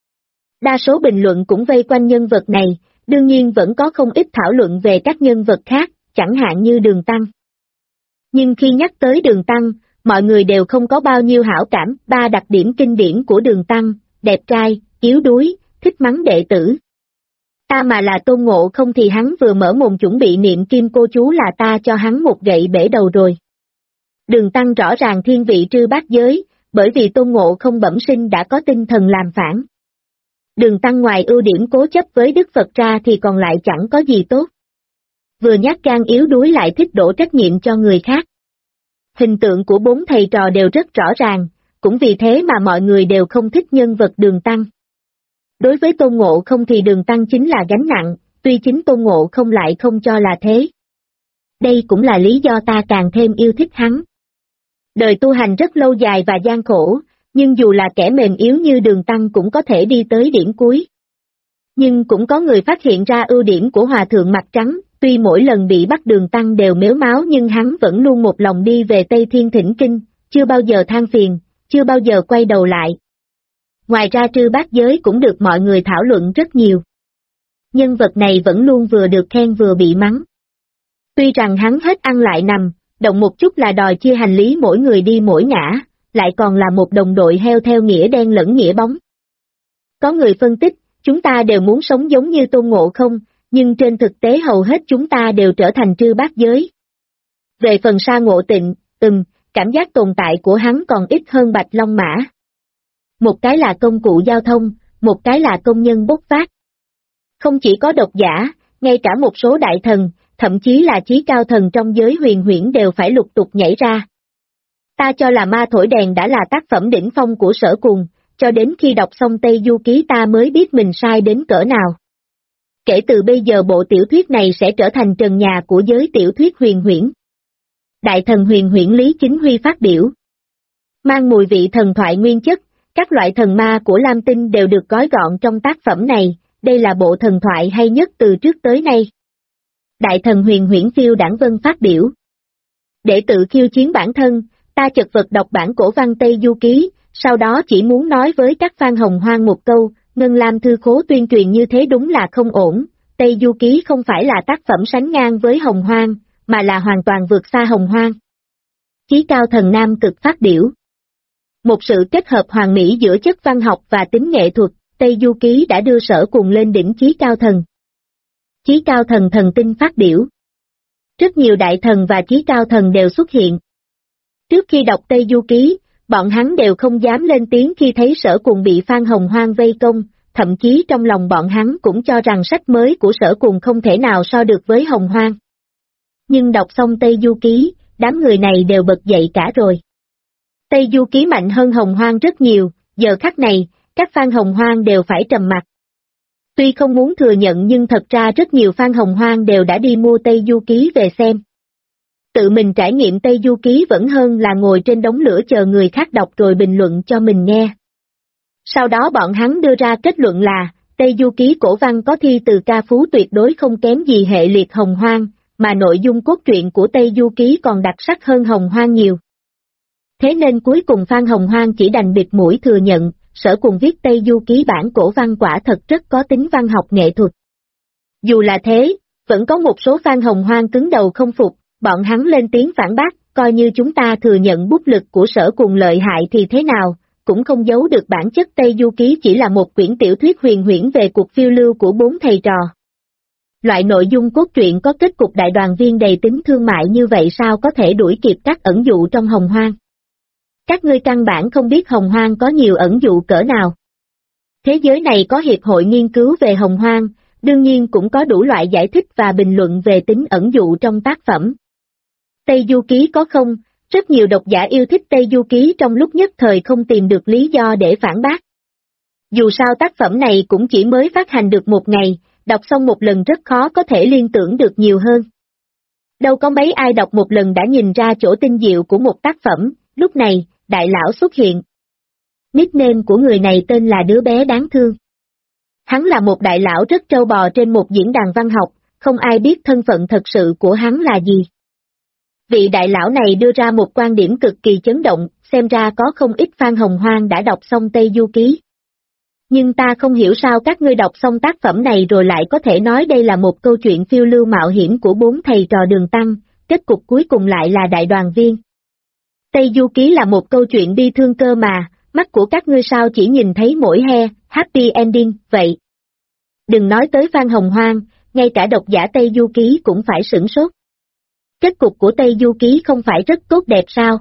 Đa số bình luận cũng vây quanh nhân vật này, đương nhiên vẫn có không ít thảo luận về các nhân vật khác, chẳng hạn như Đường Tăng. Nhưng khi nhắc tới Đường Tăng, mọi người đều không có bao nhiêu hảo cảm. Ba đặc điểm kinh điển của Đường Tăng: đẹp trai, yếu đuối, thích mắng đệ tử. Ta mà là Tôn Ngộ không thì hắn vừa mở mồm chuẩn bị niệm kim cô chú là ta cho hắn một gậy bể đầu rồi. Đường Tăng rõ ràng thiên vị trư bát giới, bởi vì Tôn Ngộ không bẩm sinh đã có tinh thần làm phản. Đường Tăng ngoài ưu điểm cố chấp với Đức Phật ra thì còn lại chẳng có gì tốt. Vừa nhát gan yếu đuối lại thích đổ trách nhiệm cho người khác. Hình tượng của bốn thầy trò đều rất rõ ràng, cũng vì thế mà mọi người đều không thích nhân vật Đường Tăng. Đối với Tôn Ngộ không thì Đường Tăng chính là gánh nặng, tuy chính Tôn Ngộ không lại không cho là thế. Đây cũng là lý do ta càng thêm yêu thích hắn. Đời tu hành rất lâu dài và gian khổ, nhưng dù là kẻ mềm yếu như Đường Tăng cũng có thể đi tới điểm cuối. Nhưng cũng có người phát hiện ra ưu điểm của Hòa Thượng Mặt Trắng, tuy mỗi lần bị bắt Đường Tăng đều mếu máo nhưng hắn vẫn luôn một lòng đi về Tây Thiên thỉnh kinh, chưa bao giờ than phiền, chưa bao giờ quay đầu lại. Ngoài ra trư bát giới cũng được mọi người thảo luận rất nhiều. Nhân vật này vẫn luôn vừa được khen vừa bị mắng. Tuy rằng hắn hết ăn lại nằm, động một chút là đòi chia hành lý mỗi người đi mỗi ngã, lại còn là một đồng đội heo theo nghĩa đen lẫn nghĩa bóng. Có người phân tích, chúng ta đều muốn sống giống như Tôn Ngộ không, nhưng trên thực tế hầu hết chúng ta đều trở thành trư bát giới. Về phần Sa Ngộ Tịnh, cảm giác tồn tại của hắn còn ít hơn Bạch Long Mã. Một cái là công cụ giao thông, một cái là công nhân bốc phát. Không chỉ có độc giả, ngay cả một số đại thần, thậm chí là chí cao thần trong giới huyền huyễn đều phải lục tục nhảy ra. Ta cho là Ma Thổi Đèn đã là tác phẩm đỉnh phong của Sở Cùng, cho đến khi đọc xong Tây Du Ký ta mới biết mình sai đến cỡ nào. Kể từ bây giờ bộ tiểu thuyết này sẽ trở thành trần nhà của giới tiểu thuyết huyền huyễn. Đại thần huyền huyễn Lý Chính Huy phát biểu. Mang mùi vị thần thoại nguyên chất, các loại thần ma của Lam Tinh đều được gói gọn trong tác phẩm này, đây là bộ thần thoại hay nhất từ trước tới nay. Đại thần huyền huyễn Phiêu Đảng Vân phát biểu. Để tự khiêu chiến bản thân, ta chật vật đọc bản cổ văn Tây Du Ký, sau đó chỉ muốn nói với các fan Hồng Hoang một câu, Ngân Lam Thư Khố tuyên truyền như thế đúng là không ổn, Tây Du Ký không phải là tác phẩm sánh ngang với Hồng Hoang, mà là hoàn toàn vượt xa Hồng Hoang. Chí Cao Thần Nam Cực phát biểu. Một sự kết hợp hoàn mỹ giữa chất văn học và tính nghệ thuật, Tây Du Ký đã đưa Sở Cùng lên đỉnh Chí Cao Thần. Chí Cao Thần Thần Tinh phát biểu. Rất nhiều đại thần và Chí Cao Thần đều xuất hiện. Trước khi đọc Tây Du Ký, bọn hắn đều không dám lên tiếng khi thấy Sở Cùng bị fan Hồng Hoang vây công, thậm chí trong lòng bọn hắn cũng cho rằng sách mới của Sở Cùng không thể nào so được với Hồng Hoang. Nhưng đọc xong Tây Du Ký, đám người này đều bật dậy cả rồi. Tây Du Ký mạnh hơn Hồng Hoang rất nhiều, giờ khắc này, các fan Hồng Hoang đều phải trầm mặc. Tuy không muốn thừa nhận nhưng thật ra rất nhiều fan Hồng Hoang đều đã đi mua Tây Du Ký về xem. Tự mình trải nghiệm Tây Du Ký vẫn hơn là ngồi trên đống lửa chờ người khác đọc rồi bình luận cho mình nghe. Sau đó bọn hắn đưa ra kết luận là, Tây Du Ký cổ văn có thi từ ca phú tuyệt đối không kém gì hệ liệt Hồng Hoang, mà nội dung cốt truyện của Tây Du Ký còn đặc sắc hơn Hồng Hoang nhiều. Thế nên cuối cùng fan Hồng Hoang chỉ đành bịt mũi thừa nhận, Sở Cùng viết Tây Du Ký bản cổ văn quả thật rất có tính văn học nghệ thuật. Dù là thế, vẫn có một số fan Hồng Hoang cứng đầu không phục, bọn hắn lên tiếng phản bác, coi như chúng ta thừa nhận bút lực của Sở Cùng lợi hại thì thế nào, cũng không giấu được bản chất Tây Du Ký chỉ là một quyển tiểu thuyết huyền huyễn về cuộc phiêu lưu của 4 thầy trò. Loại nội dung cốt truyện có kết cục đại đoàn viên đầy tính thương mại như vậy sao có thể đuổi kịp các ẩn dụ trong Hồng Hoang? Các ngươi căn bản không biết Hồng Hoang có nhiều ẩn dụ cỡ nào. Thế giới này có hiệp hội nghiên cứu về Hồng Hoang, đương nhiên cũng có đủ loại giải thích và bình luận về tính ẩn dụ trong tác phẩm. Tây Du Ký có không, rất nhiều độc giả yêu thích Tây Du Ký trong lúc nhất thời không tìm được lý do để phản bác. Dù sao tác phẩm này cũng chỉ mới phát hành được một ngày, đọc xong một lần rất khó có thể liên tưởng được nhiều hơn. Đâu có mấy ai đọc một lần đã nhìn ra chỗ tinh diệu của một tác phẩm, lúc này, đại lão xuất hiện. Nickname của người này tên là Đứa Bé Đáng Thương. Hắn là một đại lão rất trâu bò trên một diễn đàn văn học, không ai biết thân phận thật sự của hắn là gì. Vị đại lão này đưa ra một quan điểm cực kỳ chấn động, xem ra có không ít fan Hồng Hoang đã đọc xong Tây Du Ký. Nhưng ta không hiểu sao các ngươi đọc xong tác phẩm này rồi lại có thể nói đây là một câu chuyện phiêu lưu mạo hiểm của 4 thầy trò Đường Tăng, kết cục cuối cùng lại là đại đoàn viên. Tây Du Ký là một câu chuyện bi thương cơ mà, mắt của các ngươi sao chỉ nhìn thấy mỗi happy ending, vậy. Đừng nói tới fan Hồng Hoang, ngay cả độc giả Tây Du Ký cũng phải sửng sốt. Kết cục của Tây Du Ký không phải rất tốt đẹp sao?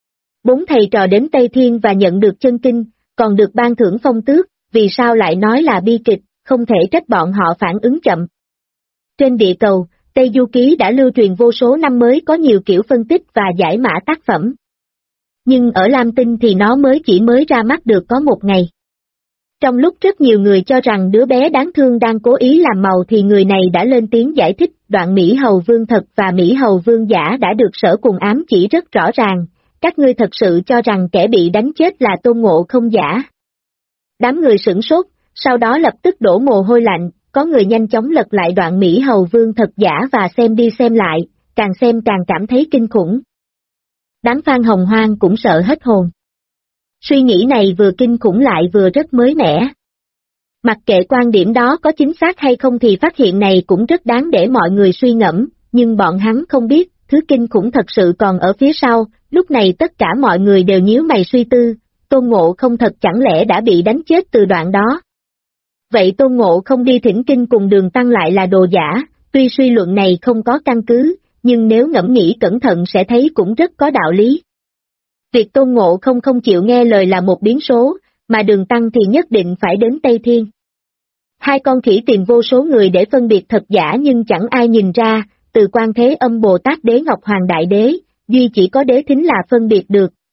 4 thầy trò đến Tây Thiên và nhận được chân kinh, còn được ban thưởng phong tước, vì sao lại nói là bi kịch, không thể trách bọn họ phản ứng chậm. Trên địa cầu, Tây Du Ký đã lưu truyền vô số năm mới có nhiều kiểu phân tích và giải mã tác phẩm. Nhưng ở Lam Tinh thì nó chỉ mới ra mắt được có một ngày. Trong lúc rất nhiều người cho rằng đứa bé đáng thương đang cố ý làm màu thì người này đã lên tiếng giải thích đoạn Mỹ Hầu Vương thật và Mỹ Hầu Vương giả đã được Sở Cùng ám chỉ rất rõ ràng, các ngươi thật sự cho rằng kẻ bị đánh chết là Tôn Ngộ Không giả. Đám người sửng sốt, sau đó lập tức đổ mồ hôi lạnh, có người nhanh chóng lật lại đoạn Mỹ Hầu Vương thật giả và xem đi xem lại, càng xem càng cảm thấy kinh khủng. Đám fan Hồng Hoang cũng sợ hết hồn. Suy nghĩ này vừa kinh khủng lại vừa rất mới mẻ. Mặc kệ quan điểm đó có chính xác hay không thì phát hiện này cũng rất đáng để mọi người suy ngẫm, nhưng bọn hắn không biết, thứ kinh khủng thật sự còn ở phía sau, lúc này tất cả mọi người đều nhíu mày suy tư, Tôn Ngộ Không thật chẳng lẽ đã bị đánh chết từ đoạn đó. Vậy Tôn Ngộ Không đi thỉnh kinh cùng Đường Tăng lại là đồ giả, tuy suy luận này không có căn cứ, nhưng nếu ngẫm nghĩ cẩn thận sẽ thấy cũng rất có đạo lý. Việc Tôn Ngộ Không không chịu nghe lời là một biến số, mà Đường Tăng thì nhất định phải đến Tây Thiên. Hai con khỉ tìm vô số người để phân biệt thật giả nhưng chẳng ai nhìn ra, từ Quan Thế Âm Bồ Tát Đế Ngọc Hoàng Đại Đế, duy chỉ có Đế Thính là phân biệt được,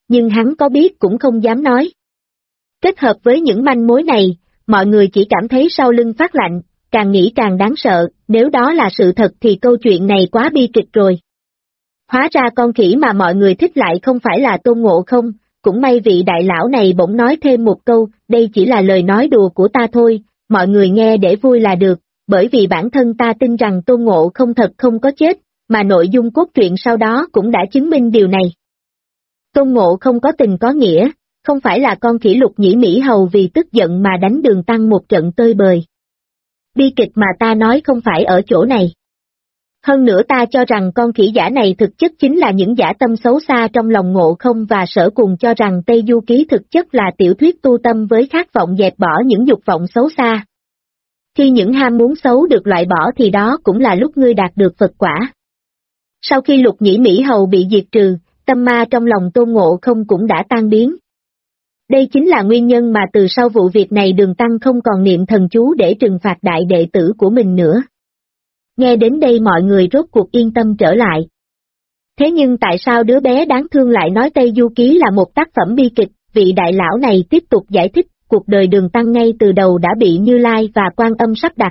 nhưng hắn có biết cũng không dám nói. Kết hợp với những manh mối này, mọi người chỉ cảm thấy sau lưng phát lạnh, càng nghĩ càng đáng sợ, nếu đó là sự thật thì câu chuyện này quá bi kịch rồi. Hóa ra con khỉ mà mọi người thích lại không phải là Tôn Ngộ Không, cũng may vị đại lão này bỗng nói thêm một câu, đây chỉ là lời nói đùa của ta thôi, mọi người nghe để vui là được, bởi vì bản thân ta tin rằng Tôn Ngộ Không thật không có chết, mà nội dung cốt truyện sau đó cũng đã chứng minh điều này. Tôn Ngộ Không có tình có nghĩa, không phải là con khỉ Lục Nhĩ Mỹ Hầu vì tức giận mà đánh Đường Tăng một trận tơi bời. Bi kịch mà ta nói không phải ở chỗ này. Hơn nữa ta cho rằng con khỉ giả này thực chất chính là những dã tâm xấu xa trong lòng Ngộ Không, và Sở cùng cho rằng Tây Du Ký thực chất là tiểu thuyết tu tâm với khát vọng dẹp bỏ những dục vọng xấu xa. Khi những ham muốn xấu được loại bỏ thì đó cũng là lúc ngươi đạt được Phật quả. Sau khi Lục Nhĩ Mỹ Hầu bị diệt trừ, tâm ma trong lòng Tôn Ngộ Không cũng đã tan biến. Đây chính là nguyên nhân mà từ sau vụ việc này Đường Tăng không còn niệm thần chú để trừng phạt đại đệ tử của mình nữa. Nghe đến đây mọi người rốt cuộc yên tâm trở lại. Thế nhưng tại sao đứa bé đáng thương lại nói Tây Du Ký là một tác phẩm bi kịch? Vị đại lão này tiếp tục giải thích, cuộc đời Đường Tăng ngay từ đầu đã bị Như Lai và Quan Âm sắp đặt.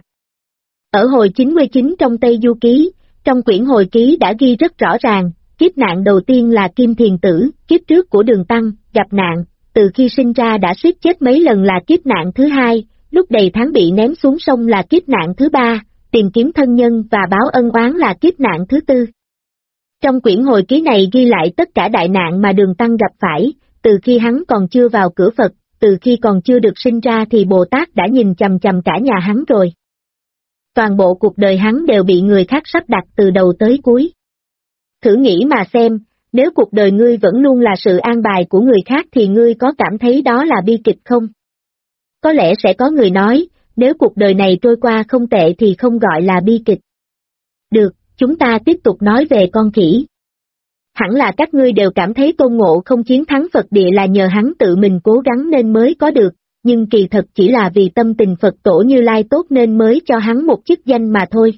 Ở hồi 99 trong Tây Du Ký, trong quyển hồi ký đã ghi rất rõ ràng, kiếp nạn đầu tiên là Kim Thiền Tử, kiếp trước của Đường Tăng, gặp nạn, từ khi sinh ra đã suýt chết mấy lần là kiếp nạn thứ hai, lúc đầy tháng bị ném xuống sông là kiếp nạn thứ ba, tìm kiếm thân nhân và báo ân oán là kiếp nạn thứ tư. Trong quyển hồi ký này ghi lại tất cả đại nạn mà Đường Tăng gặp phải, từ khi hắn còn chưa vào cửa Phật, từ khi còn chưa được sinh ra thì Bồ Tát đã nhìn chằm chằm cả nhà hắn rồi. Toàn bộ cuộc đời hắn đều bị người khác sắp đặt từ đầu tới cuối. Thử nghĩ mà xem, nếu cuộc đời ngươi vẫn luôn là sự an bài của người khác thì ngươi có cảm thấy đó là bi kịch không? Có lẽ sẽ có người nói, nếu cuộc đời này trôi qua không tệ thì không gọi là bi kịch. Được, chúng ta tiếp tục nói về con khỉ. Hẳn là các ngươi đều cảm thấy Tôn Ngộ Không chiến thắng Phật địa là nhờ hắn tự mình cố gắng nên mới có được, nhưng kỳ thật chỉ là vì tâm tình Phật tổ Như Lai tốt nên mới cho hắn một chức danh mà thôi.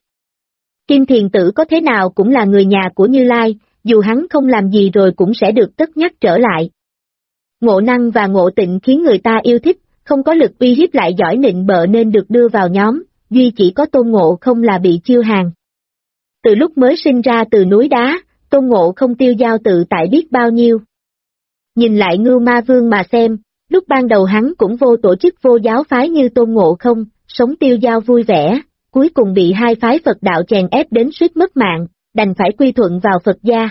Kim Thiền Tử có thế nào cũng là người nhà của Như Lai, dù hắn không làm gì rồi cũng sẽ được tất nhắc trở lại. Ngộ năng và ngộ tịnh khiến người ta yêu thích, không có lực uy hiếp lại giỏi nịnh bợ nên được đưa vào nhóm, duy chỉ có Tôn Ngộ Không là bị chiêu hàng. Từ lúc mới sinh ra từ núi đá, Tôn Ngộ Không tiêu dao tự tại biết bao nhiêu. Nhìn lại Ngưu Ma Vương mà xem, lúc ban đầu hắn cũng vô tổ chức vô giáo phái như Tôn Ngộ Không, sống tiêu dao vui vẻ, cuối cùng bị hai phái Phật đạo chèn ép đến suýt mất mạng, đành phải quy thuận vào Phật gia.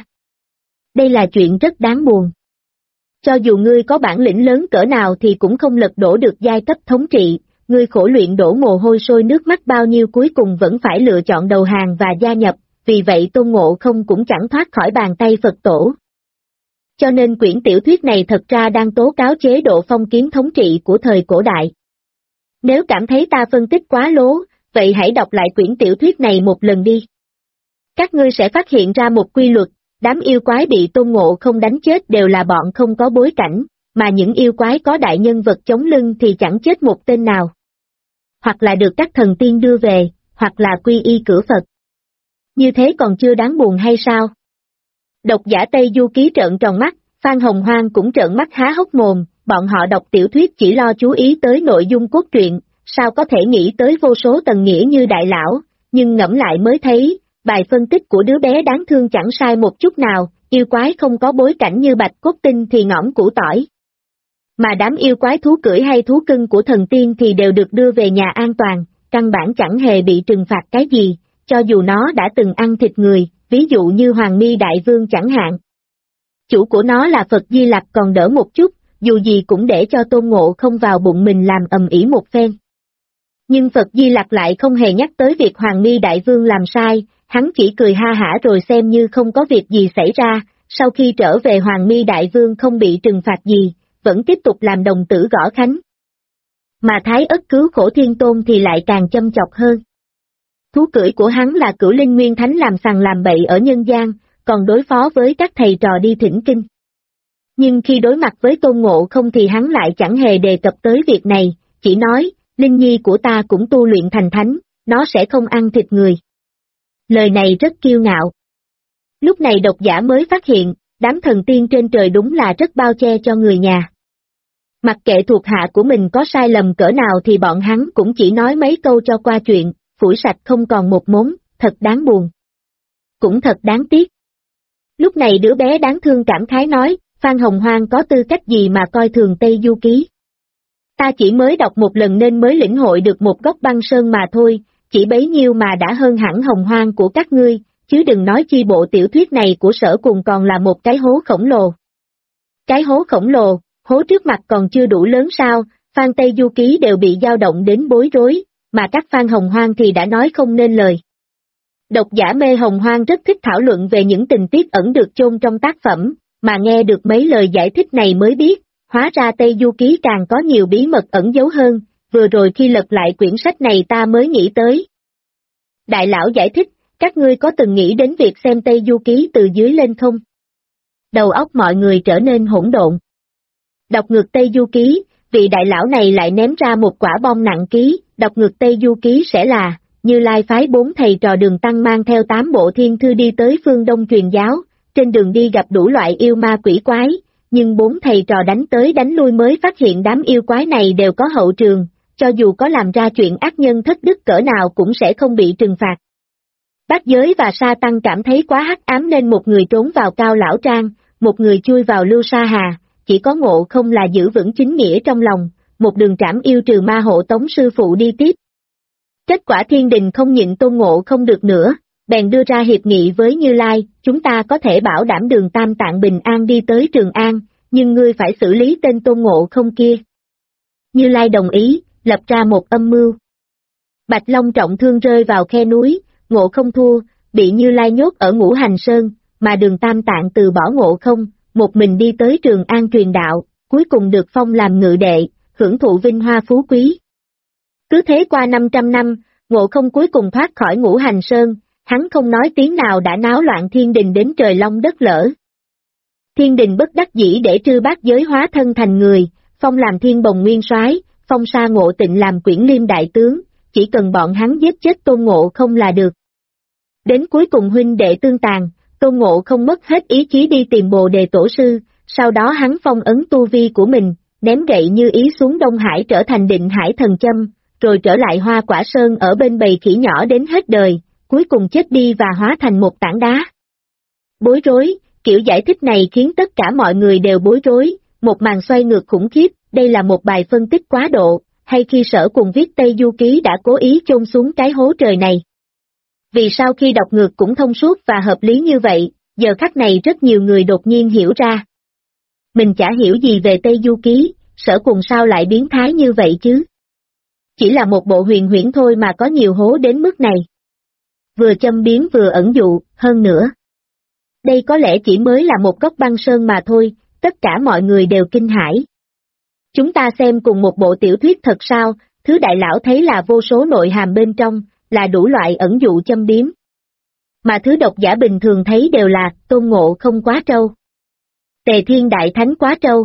Đây là chuyện rất đáng buồn. Cho dù ngươi có bản lĩnh lớn cỡ nào thì cũng không lật đổ được giai cấp thống trị, ngươi khổ luyện đổ mồ hôi sôi nước mắt bao nhiêu cuối cùng vẫn phải lựa chọn đầu hàng và gia nhập, vì vậy Tôn Ngộ Không cũng chẳng thoát khỏi bàn tay Phật tổ. Cho nên quyển tiểu thuyết này thật ra đang tố cáo chế độ phong kiến thống trị của thời cổ đại. Nếu cảm thấy ta phân tích quá lố, vậy hãy đọc lại quyển tiểu thuyết này một lần đi. Các ngươi sẽ phát hiện ra một quy luật, đám yêu quái bị Tôn Ngộ Không đánh chết đều là bọn không có bối cảnh, mà những yêu quái có đại nhân vật chống lưng thì chẳng chết một tên nào. Hoặc là được các thần tiên đưa về, hoặc là quy y cửa Phật. Như thế còn chưa đáng buồn hay sao? Độc giả Tây Du Ký trợn tròn mắt, Phan Hồng Hoang cũng trợn mắt há hốc mồm, bọn họ đọc tiểu thuyết chỉ lo chú ý tới nội dung cốt truyện, sao có thể nghĩ tới vô số tầng nghĩa như đại lão, nhưng ngẫm lại mới thấy, bài phân tích của đứa bé đáng thương chẳng sai một chút nào, yêu quái không có bối cảnh như bạch cốt tinh thì ngõm củ tỏi. Mà đám yêu quái thú cưỡi hay thú cưng của thần tiên thì đều được đưa về nhà an toàn, căn bản chẳng hề bị trừng phạt cái gì, cho dù nó đã từng ăn thịt người, ví dụ như Hoàng Mi Đại Vương chẳng hạn. Chủ của nó là Phật Di Lặc còn đỡ một chút, dù gì cũng để cho Tôn Ngộ Không vào bụng mình làm ầm ĩ một phen. Nhưng Phật Di Lặc lại không hề nhắc tới việc Hoàng Mi Đại Vương làm sai, hắn chỉ cười ha hả rồi xem như không có việc gì xảy ra, sau khi trở về Hoàng Mi Đại Vương không bị trừng phạt gì, vẫn tiếp tục làm đồng tử gõ khánh. Mà Thái Ất cứu khổ Thiên Tôn thì lại càng châm chọc hơn. Thú cưỡi của hắn là Cửu Linh Nguyên Thánh làm sằng làm bậy ở nhân gian, còn đối phó với các thầy trò đi thỉnh kinh. Nhưng khi đối mặt với Tôn Ngộ Không thì hắn lại chẳng hề đề cập tới việc này, chỉ nói, Linh Nhi của ta cũng tu luyện thành thánh, nó sẽ không ăn thịt người. Lời này rất kiêu ngạo. Lúc này độc giả mới phát hiện, đám thần tiên trên trời đúng là rất bao che cho người nhà. Mặc kệ thuộc hạ của mình có sai lầm cỡ nào thì bọn hắn cũng chỉ nói mấy câu cho qua chuyện, phủi sạch không còn một mống, thật đáng buồn. Cũng thật đáng tiếc. Lúc này đứa bé đáng thương cảm khái nói, Phan Hồng Hoang có tư cách gì mà coi thường Tây Du Ký. Ta chỉ mới đọc một lần nên mới lĩnh hội được một góc băng sơn mà thôi, chỉ bấy nhiêu mà đã hơn hẳn Hồng Hoang của các ngươi, chứ đừng nói chi bộ tiểu thuyết này của Sở Cùng còn là một cái hố khổng lồ. Cái hố khổng lồ, hố trước mặt còn chưa đủ lớn sao, Phan Tây Du Ký đều bị dao động đến bối rối, mà các fan Hồng Hoang thì đã nói không nên lời. Độc giả mê Hồng Hoang rất thích thảo luận về những tình tiết ẩn được chôn trong tác phẩm, mà nghe được mấy lời giải thích này mới biết, hóa ra Tây Du Ký càng có nhiều bí mật ẩn giấu hơn, vừa rồi khi lật lại quyển sách này ta mới nghĩ tới. Đại lão giải thích, các ngươi có từng nghĩ đến việc xem Tây Du Ký từ dưới lên không? Đầu óc mọi người trở nên hỗn độn. Đọc ngược Tây Du Ký, vị đại lão này lại ném ra một quả bom nặng ký, đọc ngược Tây Du Ký sẽ là, Như Lai phái 4 thầy trò Đường Tăng mang theo 8 bộ thiên thư đi tới phương Đông truyền giáo, trên đường đi gặp đủ loại yêu ma quỷ quái, nhưng 4 thầy trò đánh tới đánh lui mới phát hiện đám yêu quái này đều có hậu trường, cho dù có làm ra chuyện ác nhân thất đức cỡ nào cũng sẽ không bị trừng phạt. Bát Giới và Sa Tăng cảm thấy quá hắc ám nên một người trốn vào Cao Lão Trang, một người chui vào Lưu Sa Hà, chỉ có Ngộ Không là giữ vững chính nghĩa trong lòng, một đường trảm yêu trừ ma hộ tống sư phụ đi tiếp. Kết quả thiên đình không nhịn Tôn Ngộ Không được nữa, bèn đưa ra hiệp nghị với Như Lai, chúng ta có thể bảo đảm đường Tam Tạng bình an đi tới Trường An, nhưng ngươi phải xử lý tên Tôn Ngộ Không kia. Như Lai đồng ý, lập ra một âm mưu. Bạch Long trọng thương rơi vào khe núi, Ngộ Không thua, bị Như Lai nhốt ở Ngũ Hành Sơn, mà đường Tam Tạng từ bỏ Ngộ Không, một mình đi tới Trường An truyền đạo, cuối cùng được phong làm ngự đệ, hưởng thụ vinh hoa phú quý. Cứ thế qua 500 năm, Ngộ Không cuối cùng thoát khỏi Ngũ Hành Sơn, hắn không nói tiếng nào đã náo loạn thiên đình đến trời long đất lở. Thiên đình bất đắc dĩ để Trư Bát Giới hóa thân thành người, phong làm Thiên Bồng Nguyên Soái, phong Sa Ngộ Tịnh làm Quyển Liêm đại tướng, chỉ cần bọn hắn giết chết Tôn Ngộ Không là được. Đến cuối cùng huynh đệ tương tàn, Tôn Ngộ Không mất hết ý chí đi tìm Bồ Đề Tổ sư, sau đó hắn phong ấn tu vi của mình, ném gậy Như Ý xuống Đông Hải trở thành Định Hải Thần Châm, rồi trở lại Hoa Quả Sơn ở bên bầy khỉ nhỏ đến hết đời, cuối cùng chết đi và hóa thành một tảng đá. Bối rối, kiểu giải thích này khiến tất cả mọi người đều bối rối, một màn xoay ngược khủng khiếp, đây là một bài phân tích quá độ, hay khi Sở Cùng viết Tây Du Ký đã cố ý chôn xuống cái hố trời này. Vì sao khi đọc ngược cũng thông suốt và hợp lý như vậy, giờ khắc này rất nhiều người đột nhiên hiểu ra. Mình chả hiểu gì về Tây Du Ký, Sở Cùng sao lại biến thái như vậy chứ? Chỉ là một bộ huyền huyễn thôi mà có nhiều hố đến mức này. Vừa châm biếm vừa ẩn dụ, hơn nữa. Đây có lẽ chỉ mới là một góc băng sơn mà thôi, tất cả mọi người đều kinh hãi. Chúng ta xem cùng một bộ tiểu thuyết thật sao, thứ đại lão thấy là vô số nội hàm bên trong, là đủ loại ẩn dụ châm biếm. Mà thứ độc giả bình thường thấy đều là Tôn Ngộ Không quá trâu. Tề Thiên Đại Thánh quá trâu.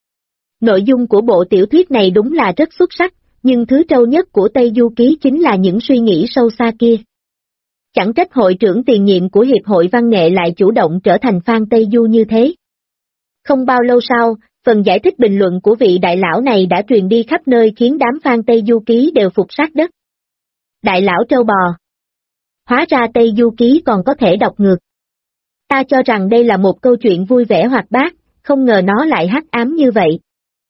Nội dung của bộ tiểu thuyết này đúng là rất xuất sắc, nhưng thứ trâu nhất của Tây Du Ký chính là những suy nghĩ sâu xa kia. Chẳng trách hội trưởng tiền nhiệm của Hiệp hội Văn nghệ lại chủ động trở thành fan Tây Du như thế. Không bao lâu sau, phần giải thích bình luận của vị đại lão này đã truyền đi khắp nơi khiến đám fan Tây Du Ký đều phục sát đất. Đại lão trâu bò. Hóa ra Tây Du Ký còn có thể đọc ngược. Ta cho rằng đây là một câu chuyện vui vẻ hoạt bát, không ngờ nó lại hắc ám như vậy.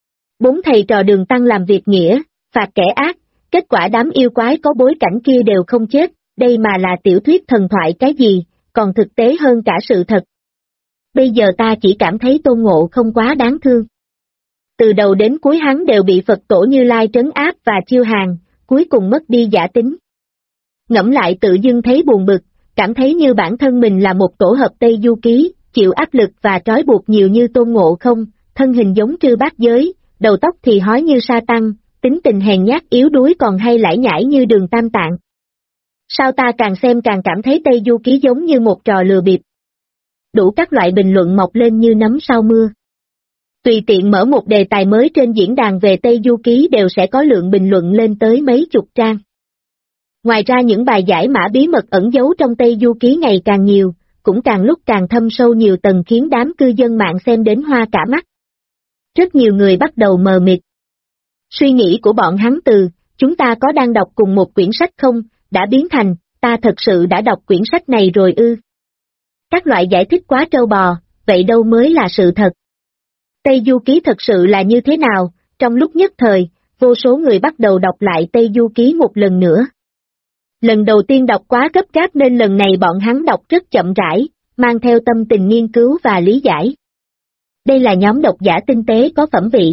4 thầy trò Đường Tăng làm việc nghĩa, phạt kẻ ác, kết quả đám yêu quái có bối cảnh kia đều không chết, đây mà là tiểu thuyết thần thoại cái gì, còn thực tế hơn cả sự thật. Bây giờ ta chỉ cảm thấy Tôn Ngộ Không quá đáng thương. Từ đầu đến cuối hắn đều bị Phật tổ Như Lai trấn áp và chiêu hàng, cuối cùng mất đi giả tính. Ngẫm lại tự dưng thấy buồn bực, cảm thấy như bản thân mình là một tổ hợp Tây Du Ký, chịu áp lực và trói buộc nhiều như Tôn Ngộ Không, thân hình giống Trư Bát Giới, đầu tóc thì hói như Sa Tăng, tính tình hèn nhát yếu đuối còn hay lải nhải như Đường Tam Tạng. Sao ta càng xem càng cảm thấy Tây Du Ký giống như một trò lừa bịp. Đủ các loại bình luận mọc lên như nấm sau mưa. Tùy tiện mở một đề tài mới trên diễn đàn về Tây Du Ký đều sẽ có lượng bình luận lên tới mấy chục trang. Ngoài ra những bài giải mã bí mật ẩn giấu trong Tây Du Ký ngày càng nhiều, cũng càng lúc càng thâm sâu nhiều tầng khiến đám cư dân mạng xem đến hoa cả mắt. Rất nhiều người bắt đầu mờ mịt. Suy nghĩ của bọn hắn từ, chúng ta có đang đọc cùng một quyển sách không, đã biến thành, ta thật sự đã đọc quyển sách này rồi ư. Các loại giải thích quá trâu bò, vậy đâu mới là sự thật. Tây Du Ký thật sự là như thế nào? Trong lúc nhất thời, vô số người bắt đầu đọc lại Tây Du Ký một lần nữa. Lần đầu tiên đọc quá gấp gáp nên lần này bọn hắn đọc rất chậm rãi, mang theo tâm tình nghiên cứu và lý giải. Đây là nhóm độc giả tinh tế có phẩm vị.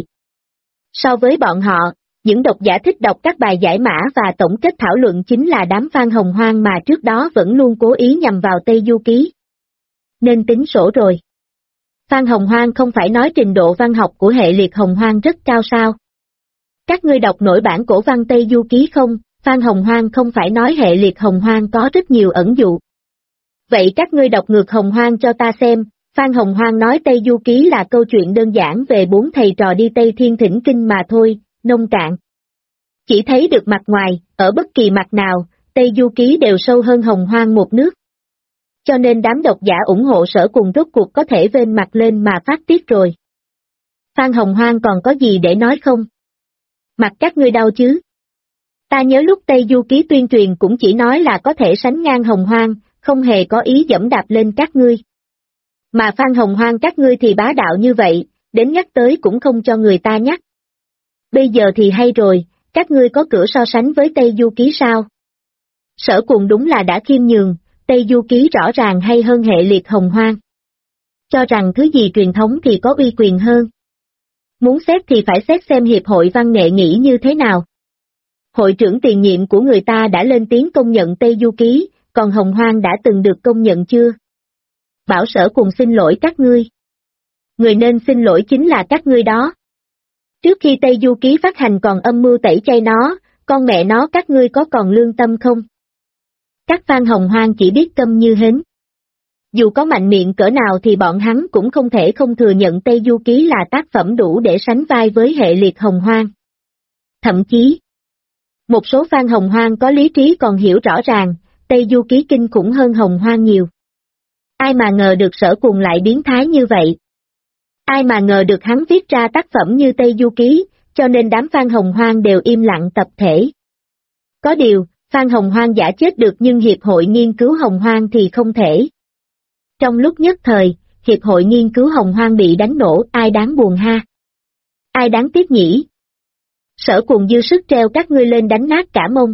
So với bọn họ, những độc giả thích đọc các bài giải mã và tổng kết thảo luận chính là đám fan hồng hoang mà trước đó vẫn luôn cố ý nhằm vào Tây Du Ký. Nên tính sổ rồi. Fan hồng hoang không phải nói trình độ văn học của hệ liệt hồng hoang rất cao sao? Các ngươi đọc nổi bản cổ văn Tây Du Ký không? Fan hồng hoang không phải nói hệ liệt hồng hoang có rất nhiều ẩn dụ. Vậy các ngươi đọc ngược hồng hoang cho ta xem. Phan Hồng Hoang nói Tây Du Ký là câu chuyện đơn giản về 4 thầy trò đi Tây Thiên thỉnh kinh mà thôi, nông cạn. Chỉ thấy được mặt ngoài, ở bất kỳ mặt nào, Tây Du Ký đều sâu hơn Hồng Hoang một nước. Cho nên đám độc giả ủng hộ Sở Cùng rốt cuộc có thể vênh mặt lên mà phát tiết rồi. Phan Hồng Hoang còn có gì để nói không? Mặt các ngươi đau chứ? Ta nhớ lúc Tây Du Ký tuyên truyền cũng chỉ nói là có thể sánh ngang Hồng Hoang, không hề có ý dẫm đạp lên các ngươi. Mà Phan Hồng Hoang các ngươi thì bá đạo như vậy, đến nhắc tới cũng không cho người ta nhắc. Bây giờ thì hay rồi, các ngươi có cửa so sánh với Tây Du Ký sao? Sở Cùng đúng là đã khiêm nhường, Tây Du Ký rõ ràng hay hơn hệ liệt hồng hoang. Cho rằng thứ gì truyền thống thì có uy quyền hơn. Muốn xét thì phải xét xem Hiệp hội Văn nghệ nghĩ như thế nào. Hội trưởng tiền nhiệm của người ta đã lên tiếng công nhận Tây Du Ký, còn Hồng Hoang đã từng được công nhận chưa? Bảo Sở Cùng xin lỗi các ngươi. Người nên xin lỗi chính là các ngươi đó. Trước khi Tây Du Ký phát hành còn âm mưu tẩy chay nó, con mẹ nó các ngươi có còn lương tâm không? Các fan Hồng Hoang chỉ biết câm như hến. Dù có mạnh miệng cỡ nào thì bọn hắn cũng không thể không thừa nhận Tây Du Ký là tác phẩm đủ để sánh vai với hệ liệt Hồng Hoang. Thậm chí, một số fan Hồng Hoang có lý trí còn hiểu rõ ràng, Tây Du Ký kinh khủng hơn Hồng Hoang nhiều. Ai mà ngờ được Sở Cùng lại biến thái như vậy? Ai mà ngờ được hắn viết ra tác phẩm như Tây Du Ký, cho nên đám fan Hồng Hoang đều im lặng tập thể. Có điều, fan Hồng Hoang giả chết được nhưng Hiệp hội Nghiên cứu Hồng Hoang thì không thể. Trong lúc nhất thời, Hiệp hội Nghiên cứu Hồng Hoang bị đánh nổ, ai đáng buồn ha? Ai đáng tiếc nhỉ? Sở Cùng dư sức treo các ngươi lên đánh nát cả mông.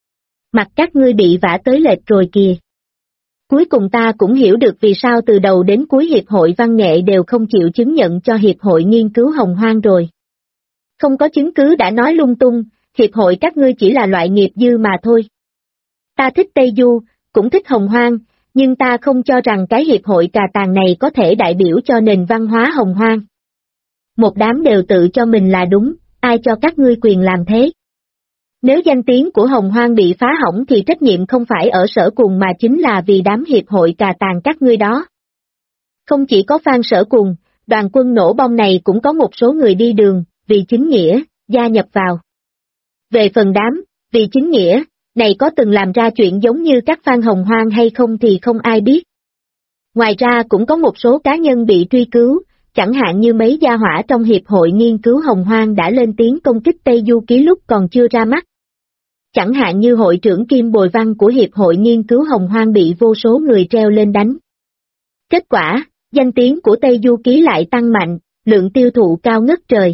Mặt các ngươi bị vả tới lệch rồi kìa. Cuối cùng ta cũng hiểu được vì sao từ đầu đến cuối Hiệp hội Văn nghệ đều không chịu chứng nhận cho Hiệp hội Nghiên cứu Hồng Hoang rồi. Không có chứng cứ đã nói lung tung, Hiệp hội các ngươi chỉ là loại nghiệp dư mà thôi. Ta thích Tây Du, cũng thích Hồng Hoang, nhưng ta không cho rằng cái Hiệp hội cà tàng này có thể đại biểu cho nền văn hóa Hồng Hoang. Một đám đều tự cho mình là đúng, ai cho các ngươi quyền làm thế? Nếu danh tiếng của Hồng Hoang bị phá hỏng thì trách nhiệm không phải ở Sở Cùng mà chính là vì đám hiệp hội cà tàng các ngươi đó. Không chỉ có fan Sở Cùng, đoàn quân nổ bom này cũng có một số người đi đường, vì chính nghĩa, gia nhập vào. Về phần đám, vì chính nghĩa, này có từng làm ra chuyện giống như các fan Hồng Hoang hay không thì không ai biết. Ngoài ra cũng có một số cá nhân bị truy cứu, chẳng hạn như mấy gia hỏa trong Hiệp hội Nghiên cứu Hồng Hoang đã lên tiếng công kích Tây Du Ký lúc còn chưa ra mắt. Chẳng hạn như hội trưởng Kim Bồi Văn của Hiệp hội Nghiên cứu Hồng Hoang bị vô số người treo lên đánh. Kết quả, danh tiếng của Tây Du Ký lại tăng mạnh, lượng tiêu thụ cao ngất trời.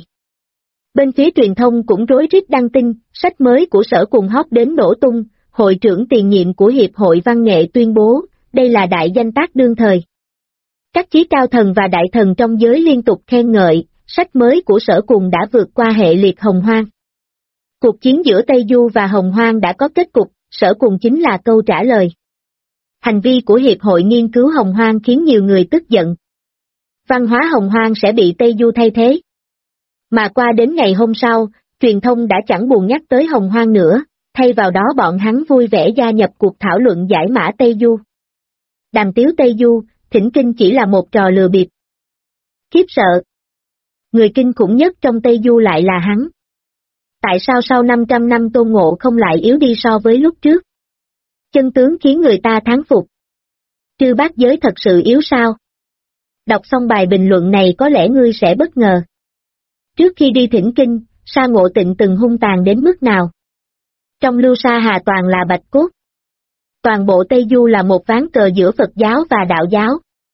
Bên phía truyền thông cũng rối rít đăng tin, sách mới của Sở Cùng hot đến nổ tung, hội trưởng tiền nhiệm của Hiệp hội Văn nghệ tuyên bố, đây là đại danh tác đương thời. Các chí cao thần và đại thần trong giới liên tục khen ngợi, sách mới của Sở Cùng đã vượt qua hệ liệt Hồng Hoang. Cuộc chiến giữa Tây Du và Hồng Hoang đã có kết cục, Sở Cùng chính là câu trả lời. Hành vi của Hiệp hội Nghiên cứu Hồng Hoang khiến nhiều người tức giận. Văn hóa Hồng Hoang sẽ bị Tây Du thay thế. Mà qua đến ngày hôm sau, truyền thông đã chẳng buồn nhắc tới Hồng Hoang nữa, thay vào đó bọn hắn vui vẻ gia nhập cuộc thảo luận giải mã Tây Du. Đàm tiếu Tây Du, thỉnh kinh chỉ là một trò lừa bịp. Khiếp sợ. Người kinh khủng nhất trong Tây Du lại là hắn. Tại sao sau 500 năm Tôn Ngộ không lại yếu đi so với lúc trước? Chân tướng khiến người ta thán phục. Trư bát giới thật sự yếu sao? Đọc xong bài bình luận này có lẽ ngươi sẽ bất ngờ. Trước khi đi thỉnh kinh, Sa Ngộ Tịnh từng hung tàn đến mức nào? Trong Lưu Sa Hà toàn là bạch cốt. Toàn bộ Tây Du là một ván cờ giữa Phật giáo và đạo giáo.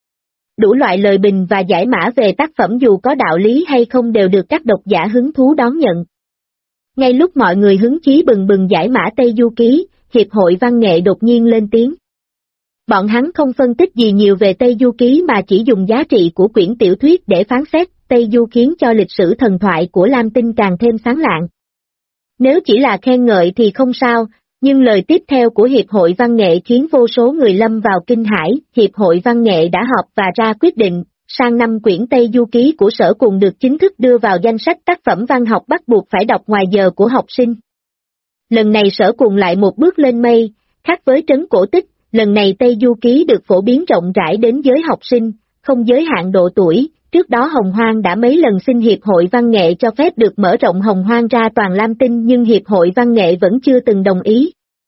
Đủ loại lời bình và giải mã về tác phẩm dù có đạo lý hay không đều được các độc giả hứng thú đón nhận. Ngay lúc mọi người hứng chí bừng bừng giải mã Tây Du Ký, Hiệp hội Văn nghệ đột nhiên lên tiếng. Bọn hắn không phân tích gì nhiều về Tây Du Ký mà chỉ dùng giá trị của quyển tiểu thuyết để phán xét Tây Du, khiến cho lịch sử thần thoại của Lam Tinh càng thêm sáng lạng. Nếu chỉ là khen ngợi thì không sao, nhưng lời tiếp theo của Hiệp hội Văn nghệ khiến vô số người lâm vào kinh hãi. Hiệp hội Văn nghệ đã họp và ra quyết định, sang năm quyển Tây Du Ký của Sở Cùng được chính thức đưa vào danh sách tác phẩm văn học bắt buộc phải đọc ngoài giờ của học sinh. Lần này Sở Cùng lại một bước lên mây, khác với Trấn Cổ Tích, lần này Tây Du Ký được phổ biến rộng rãi đến giới học sinh, không giới hạn độ tuổi. Trước đó Hồng Hoang đã mấy lần xin Hiệp hội Văn nghệ cho phép được mở rộng Hồng Hoang ra toàn Lam Tinh nhưng Hiệp hội Văn nghệ vẫn chưa từng đồng ý.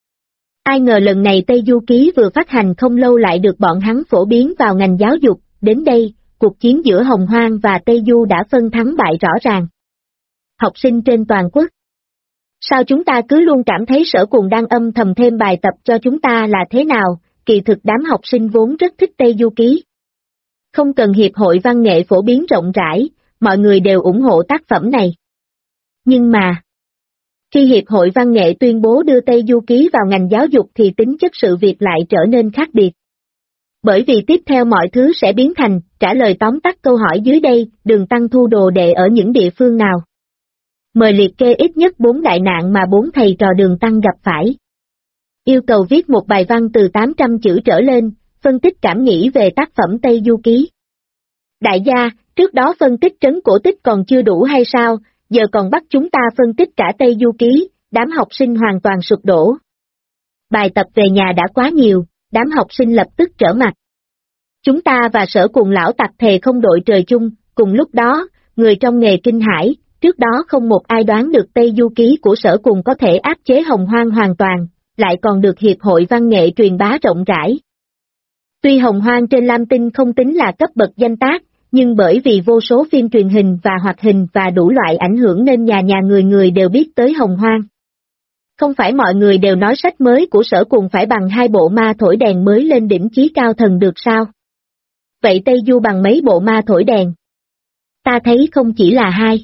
Ai ngờ lần này Tây Du Ký vừa phát hành không lâu lại được bọn hắn phổ biến vào ngành giáo dục, đến đây, cuộc chiến giữa Hồng Hoang và Tây Du đã phân thắng bại rõ ràng. Học sinh trên toàn quốc. Sao chúng ta cứ luôn cảm thấy Sở Cùng đang âm thầm thêm bài tập cho chúng ta là thế nào? Kỳ thực đám học sinh vốn rất thích Tây Du Ký. Không cần Hiệp hội Văn nghệ phổ biến rộng rãi, mọi người đều ủng hộ tác phẩm này. Nhưng mà, khi Hiệp hội Văn nghệ tuyên bố đưa Tây Du Ký vào ngành giáo dục thì tính chất sự việc lại trở nên khác biệt. Bởi vì tiếp theo mọi thứ sẽ biến thành, trả lời tóm tắt câu hỏi dưới đây, Đường Tăng thu đồ đệ ở những địa phương nào? Mời liệt kê ít nhất 4 đại nạn mà 4 thầy trò Đường Tăng gặp phải. Yêu cầu viết một bài văn từ 800 chữ trở lên, phân tích cảm nghĩ về tác phẩm Tây Du Ký. Đại gia, trước đó phân tích Trấn Cổ Tích còn chưa đủ hay sao, giờ còn bắt chúng ta phân tích cả Tây Du Ký, đám học sinh hoàn toàn sụp đổ. Bài tập về nhà đã quá nhiều, đám học sinh lập tức trở mặt. Chúng ta và Sở Cùng lão tặc thề không đội trời chung, cùng lúc đó, người trong nghề kinh hãi, trước đó không một ai đoán được Tây Du Ký của Sở Cùng có thể áp chế Hồng Hoang hoàn toàn, lại còn được Hiệp hội Văn nghệ truyền bá rộng rãi. Tuy Hồng Hoang trên Lam Tinh không tính là cấp bậc danh tác, nhưng bởi vì vô số phim truyền hình và hoạt hình và đủ loại ảnh hưởng nên nhà nhà người người đều biết tới Hồng Hoang. Không phải mọi người đều nói sách mới của Sở Cùng phải bằng 2 bộ ma thổi đèn mới lên đỉnh chí cao thần được sao? Vậy Tây Du bằng mấy bộ ma thổi đèn? Ta thấy không chỉ là 2.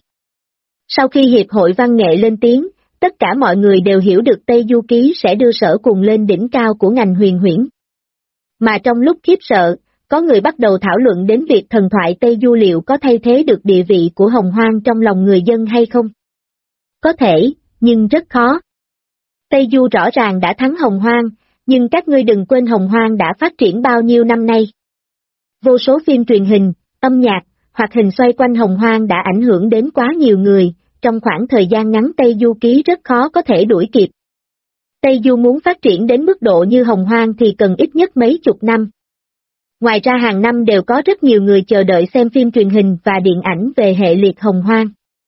Sau khi Hiệp hội Văn nghệ lên tiếng, tất cả mọi người đều hiểu được Tây Du Ký sẽ đưa Sở Cùng lên đỉnh cao của ngành huyền huyễn. Mà trong lúc khiếp sợ, có người bắt đầu thảo luận đến việc thần thoại Tây Du liệu có thay thế được địa vị của Hồng Hoang trong lòng người dân hay không? Có thể, nhưng rất khó. Tây Du rõ ràng đã thắng Hồng Hoang, nhưng các ngươi đừng quên Hồng Hoang đã phát triển bao nhiêu năm nay. Vô số phim truyền hình, âm nhạc, hoạt hình xoay quanh Hồng Hoang đã ảnh hưởng đến quá nhiều người, trong khoảng thời gian ngắn Tây Du Ký rất khó có thể đuổi kịp. Tây Du muốn phát triển đến mức độ như Hồng Hoang thì cần ít nhất mấy chục năm. Ngoài ra hàng năm đều có rất nhiều người chờ đợi xem phim truyền hình và điện ảnh về hệ liệt Hồng Hoang.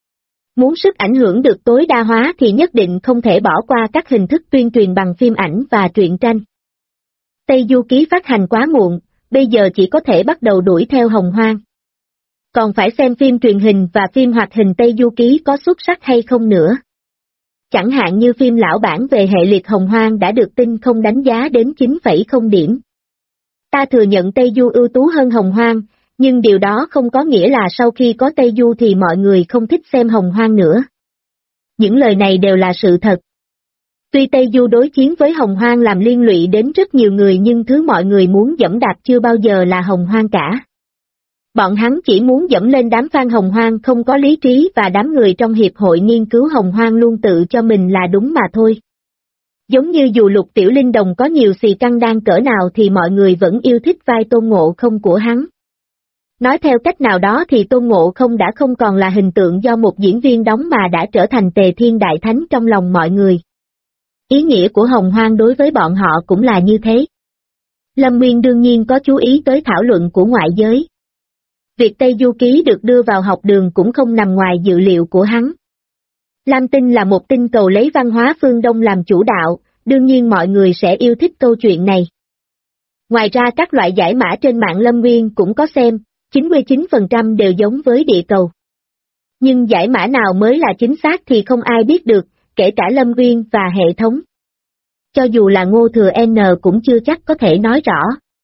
Muốn sức ảnh hưởng được tối đa hóa thì nhất định không thể bỏ qua các hình thức tuyên truyền bằng phim ảnh và truyện tranh. Tây Du Ký phát hành quá muộn, bây giờ chỉ có thể bắt đầu đuổi theo Hồng Hoang. Còn phải xem phim truyền hình và phim hoạt hình Tây Du Ký có xuất sắc hay không nữa. Chẳng hạn như phim lão bản về hệ liệt Hồng Hoang đã được Tinh Không đánh giá đến 9,0 điểm. Ta thừa nhận Tây Du ưu tú hơn Hồng Hoang, nhưng điều đó không có nghĩa là sau khi có Tây Du thì mọi người không thích xem Hồng Hoang nữa. Những lời này đều là sự thật. Tuy Tây Du đối chiến với Hồng Hoang làm liên lụy đến rất nhiều người nhưng thứ mọi người muốn dẫm đạp chưa bao giờ là Hồng Hoang cả. Bọn hắn chỉ muốn dẫm lên đám fan Hồng Hoang không có lý trí và đám người trong Hiệp hội nghiên cứu Hồng Hoang luôn tự cho mình là đúng mà thôi. Giống như dù Lục Tiểu Linh Đồng có nhiều xì căng đan cỡ nào thì mọi người vẫn yêu thích vai Tôn Ngộ Không của hắn. Nói theo cách nào đó thì Tôn Ngộ Không đã không còn là hình tượng do một diễn viên đóng mà đã trở thành Tề Thiên Đại Thánh trong lòng mọi người. Ý nghĩa của Hồng Hoang đối với bọn họ cũng là như thế. Lâm Nguyên đương nhiên có chú ý tới thảo luận của ngoại giới. Việc Tây Du Ký được đưa vào học đường cũng không nằm ngoài dự liệu của hắn. Lam Tinh là một tinh cầu lấy văn hóa phương Đông làm chủ đạo, đương nhiên mọi người sẽ yêu thích câu chuyện này. Ngoài ra các loại giải mã trên mạng Lâm Nguyên cũng có xem, 99% đều giống với địa cầu. Nhưng giải mã nào mới là chính xác thì không ai biết được, kể cả Lâm Nguyên và hệ thống. Cho dù là Ngô Thừa N cũng chưa chắc có thể nói rõ.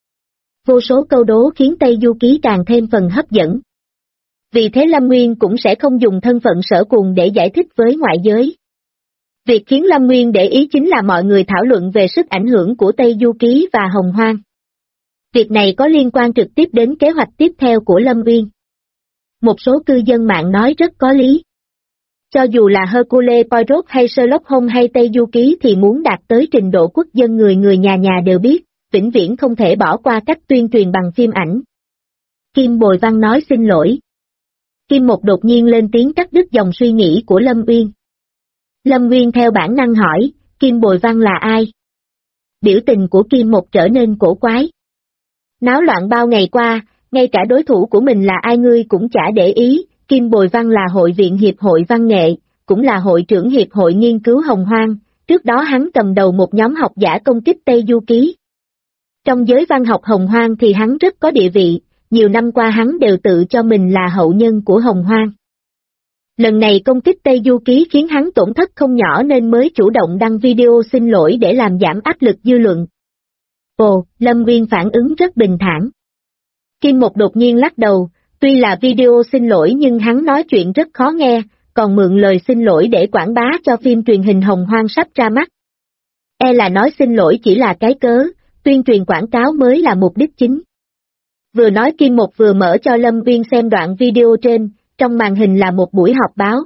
Vô số câu đố khiến Tây Du Ký càng thêm phần hấp dẫn. Vì thế Lâm Nguyên cũng sẽ không dùng thân phận Sở Cuồng để giải thích với ngoại giới. Việc khiến Lâm Nguyên để ý chính là mọi người thảo luận về sức ảnh hưởng của Tây Du Ký và Hồng Hoang. Việc này có liên quan trực tiếp đến kế hoạch tiếp theo của Lâm Nguyên. Một số cư dân mạng nói rất có lý. Cho dù là Hercule Poirot hay Sherlock Holmes hay Tây Du Ký thì muốn đạt tới trình độ quốc dân người người nhà nhà đều biết, vĩnh viễn không thể bỏ qua cách tuyên truyền bằng phim ảnh. Kim Bồi Văn nói xin lỗi. Kim Một đột nhiên lên tiếng cắt đứt dòng suy nghĩ của Lâm Uyên. Lâm Uyên theo bản năng hỏi, Kim Bồi Văn là ai? Biểu tình của Kim Một trở nên cổ quái. Náo loạn bao ngày qua, ngay cả đối thủ của mình là ai ngươi cũng chả để ý, Kim Bồi Văn là hội viện Hiệp hội Văn nghệ, cũng là hội trưởng Hiệp hội Nghiên cứu Hồng Hoang, trước đó hắn cầm đầu một nhóm học giả công kích Tây Du Ký. Trong giới văn học Hồng Hoang thì hắn rất có địa vị, nhiều năm qua hắn đều tự cho mình là hậu nhân của Hồng Hoang. Lần này công kích Tây Du Ký khiến hắn tổn thất không nhỏ nên mới chủ động đăng video xin lỗi để làm giảm áp lực dư luận. Ồ, Lâm Nguyên phản ứng rất bình thản. Kim Một đột nhiên lắc đầu, tuy là video xin lỗi nhưng hắn nói chuyện rất khó nghe, còn mượn lời xin lỗi để quảng bá cho phim truyền hình Hồng Hoang sắp ra mắt. E là nói xin lỗi chỉ là cái cớ, tuyên truyền quảng cáo mới là mục đích chính. Vừa nói Kim Một vừa mở cho Lâm Nguyên xem đoạn video trên, trong màn hình là một buổi họp báo.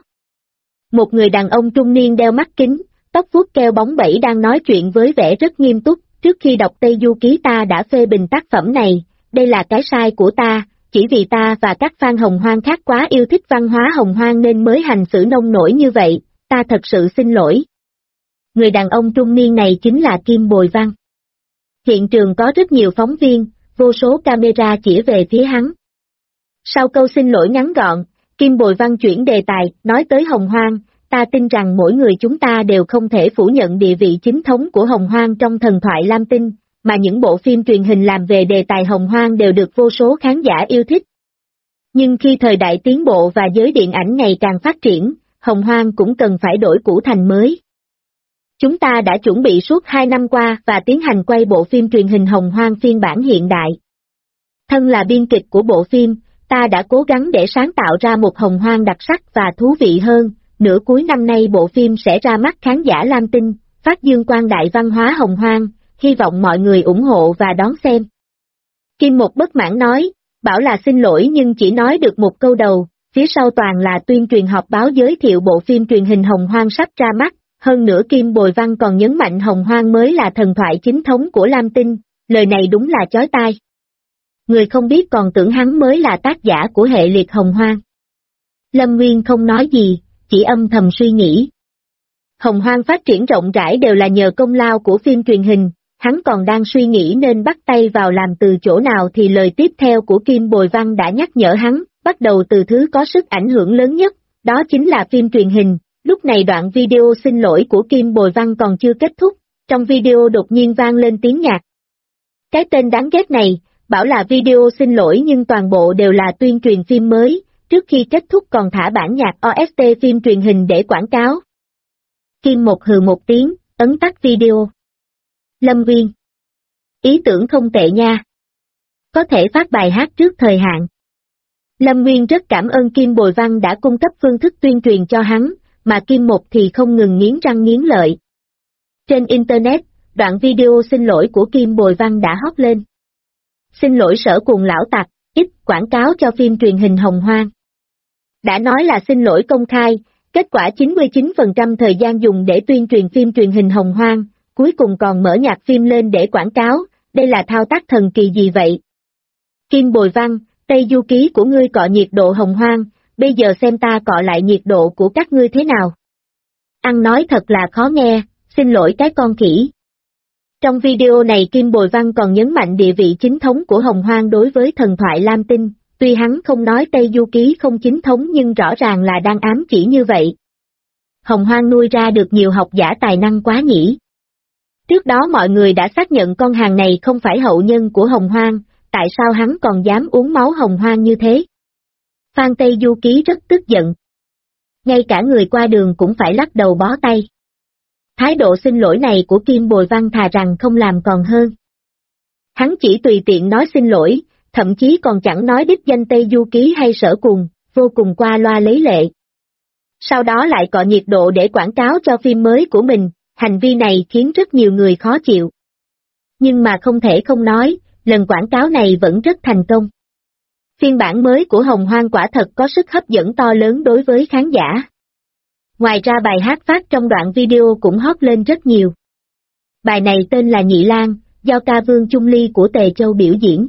Một người đàn ông trung niên đeo mắt kính, tóc vuốt keo bóng bẩy đang nói chuyện với vẻ rất nghiêm túc, trước khi đọc Tây Du Ký ta đã phê bình tác phẩm này, đây là cái sai của ta, chỉ vì ta và các fan Hồng Hoang khác quá yêu thích văn hóa Hồng Hoang nên mới hành xử nông nổi như vậy, ta thật sự xin lỗi. Người đàn ông trung niên này chính là Kim Bồi Văn. Hiện trường có rất nhiều phóng viên, vô số camera chỉ về phía hắn. Sau câu xin lỗi ngắn gọn, Kim Bồi Văn chuyển đề tài, nói tới Hồng Hoang, ta tin rằng mỗi người chúng ta đều không thể phủ nhận địa vị chính thống của Hồng Hoang trong thần thoại Lam Tinh, mà những bộ phim truyền hình làm về đề tài Hồng Hoang đều được vô số khán giả yêu thích. Nhưng khi thời đại tiến bộ và giới điện ảnh ngày càng phát triển, Hồng Hoang cũng cần phải đổi cũ thành mới. Chúng ta đã chuẩn bị suốt 2 năm qua và tiến hành quay bộ phim truyền hình Hồng Hoang phiên bản hiện đại. Thân là biên kịch của bộ phim, ta đã cố gắng để sáng tạo ra một Hồng Hoang đặc sắc và thú vị hơn, nửa cuối năm nay bộ phim sẽ ra mắt khán giả Lam Tinh, phát dương quang đại văn hóa Hồng Hoang, hy vọng mọi người ủng hộ và đón xem. Kim Một bất mãn nói, bảo là xin lỗi nhưng chỉ nói được một câu đầu, phía sau toàn là tuyên truyền họp báo giới thiệu bộ phim truyền hình Hồng Hoang sắp ra mắt, hơn nữa Kim Bồi Văn còn nhấn mạnh Hồng Hoang mới là thần thoại chính thống của Lam Tinh, lời này đúng là chói tai. Người không biết còn tưởng hắn mới là tác giả của hệ liệt Hồng Hoang. Lâm Nguyên không nói gì, chỉ âm thầm suy nghĩ. Hồng Hoang phát triển rộng rãi đều là nhờ công lao của phim truyền hình, hắn còn đang suy nghĩ nên bắt tay vào làm từ chỗ nào thì lời tiếp theo của Kim Bồi Văn đã nhắc nhở hắn, bắt đầu từ thứ có sức ảnh hưởng lớn nhất, đó chính là phim truyền hình. Lúc này đoạn video xin lỗi của Kim Bồi Văn còn chưa kết thúc, trong video đột nhiên vang lên tiếng nhạc. Cái tên đáng ghét này, bảo là video xin lỗi nhưng toàn bộ đều là tuyên truyền phim mới, trước khi kết thúc còn thả bản nhạc OST phim truyền hình để quảng cáo. Kim Một hừ một tiếng, ấn tắt video. Lâm Nguyên. Ý tưởng không tệ nha. Có thể phát bài hát trước thời hạn. Lâm Nguyên rất cảm ơn Kim Bồi Văn đã cung cấp phương thức tuyên truyền cho hắn, mà Kim Một thì không ngừng nghiến răng nghiến lợi. Trên Internet, đoạn video xin lỗi của Kim Bồi Văn đã hot lên. Xin lỗi Sở Cuồng lão tặc, ít quảng cáo cho phim truyền hình Hồng Hoang. Đã nói là xin lỗi công khai, kết quả 99% thời gian dùng để tuyên truyền phim truyền hình Hồng Hoang, cuối cùng còn mở nhạc phim lên để quảng cáo, đây là thao tác thần kỳ gì vậy? Kim Bồi Văn, Tây Du Ký của ngươi cọ nhiệt độ Hồng Hoang, bây giờ xem ta cọ lại nhiệt độ của các ngươi thế nào. Ăn nói thật là khó nghe, xin lỗi cái con khỉ. Trong video này Kim Bồi Văn còn nhấn mạnh địa vị chính thống của Hồng Hoang đối với thần thoại Lam Tinh, tuy hắn không nói Tây Du Ký không chính thống nhưng rõ ràng là đang ám chỉ như vậy. Hồng Hoang nuôi ra được nhiều học giả tài năng quá nhỉ. Trước đó mọi người đã xác nhận con hàng này không phải hậu nhân của Hồng Hoang, tại sao hắn còn dám uống máu Hồng Hoang như thế? Phan Tây Du Ký rất tức giận. Ngay cả người qua đường cũng phải lắc đầu bó tay. Thái độ xin lỗi này của Kim Bồi Văn thà rằng không làm còn hơn. Hắn chỉ tùy tiện nói xin lỗi, thậm chí còn chẳng nói đích danh Tây Du Ký hay Sở Cùng, vô cùng qua loa lấy lệ. Sau đó lại cọ nhiệt độ để quảng cáo cho phim mới của mình, hành vi này khiến rất nhiều người khó chịu. Nhưng mà không thể không nói, lần quảng cáo này vẫn rất thành công. Phiên bản mới của Hồng Hoang quả thật có sức hấp dẫn to lớn đối với khán giả. Ngoài ra bài hát phát trong đoạn video cũng hot lên rất nhiều. Bài này tên là Nhị Lang, do ca Vương Chung Ly của Tề Châu biểu diễn.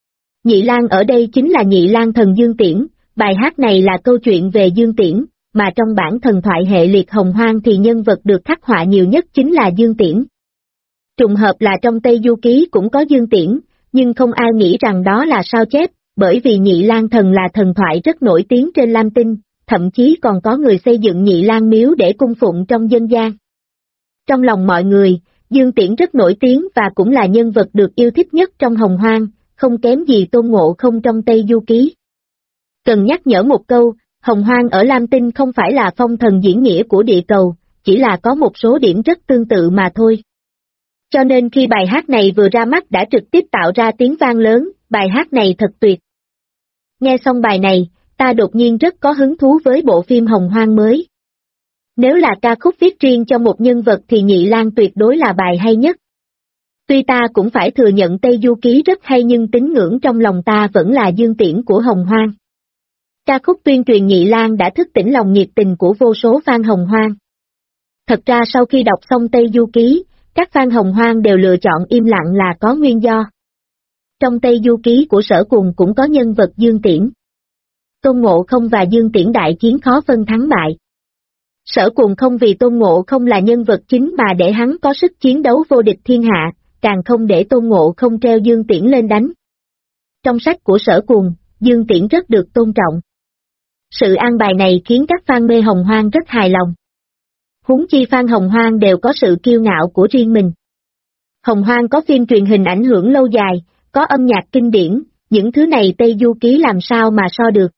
Nhị Lang ở đây chính là Nhị Lang thần Dương Tiễn, bài hát này là câu chuyện về Dương Tiễn, mà trong bản thần thoại hệ liệt Hồng Hoang thì nhân vật được khắc họa nhiều nhất chính là Dương Tiễn. Trùng hợp là trong Tây Du Ký cũng có Dương Tiễn, nhưng không ai nghĩ rằng đó là sao chép, bởi vì Nhị Lang thần là thần thoại rất nổi tiếng trên Lam Tinh, thậm chí còn có người xây dựng Nhị Lang miếu để cung phụng trong dân gian. Trong lòng mọi người, Dương Tiễn rất nổi tiếng và cũng là nhân vật được yêu thích nhất trong Hồng Hoang, không kém gì Tôn Ngộ Không trong Tây Du Ký. Cần nhắc nhở một câu, Hồng Hoang ở Lam Tinh không phải là phong thần diễn nghĩa của địa cầu, chỉ là có một số điểm rất tương tự mà thôi. Cho nên khi bài hát này vừa ra mắt đã trực tiếp tạo ra tiếng vang lớn, bài hát này thật tuyệt. Nghe xong bài này, ta đột nhiên rất có hứng thú với bộ phim Hồng Hoang mới. Nếu là ca khúc viết riêng cho một nhân vật thì Nhị Lang tuyệt đối là bài hay nhất. Tuy ta cũng phải thừa nhận Tây Du Ký rất hay nhưng tín ngưỡng trong lòng ta vẫn là Dương Tiễn của Hồng Hoang. Ca khúc tuyên truyền Nhị Lang đã thức tỉnh lòng nhiệt tình của vô số fan Hồng Hoang. Thật ra sau khi đọc xong Tây Du Ký, các fan Hồng Hoang đều lựa chọn im lặng là có nguyên do. Trong Tây Du Ký của Sở Cùng cũng có nhân vật Dương Tiễn. Tôn Ngộ Không và Dương Tiễn đại chiến khó phân thắng bại. Sở Cùng không vì Tôn Ngộ Không là nhân vật chính mà để hắn có sức chiến đấu vô địch thiên hạ, càng không để Tôn Ngộ Không treo Dương Tiễn lên đánh. Trong sách của Sở Cùng, Dương Tiễn rất được tôn trọng. Sự an bài này khiến các fan mê Hồng Hoang rất hài lòng. Huống chi fan Hồng Hoang đều có sự kiêu ngạo của riêng mình. Hồng Hoang có phim truyền hình ảnh hưởng lâu dài, có âm nhạc kinh điển, những thứ này Tây Du Ký làm sao mà so được.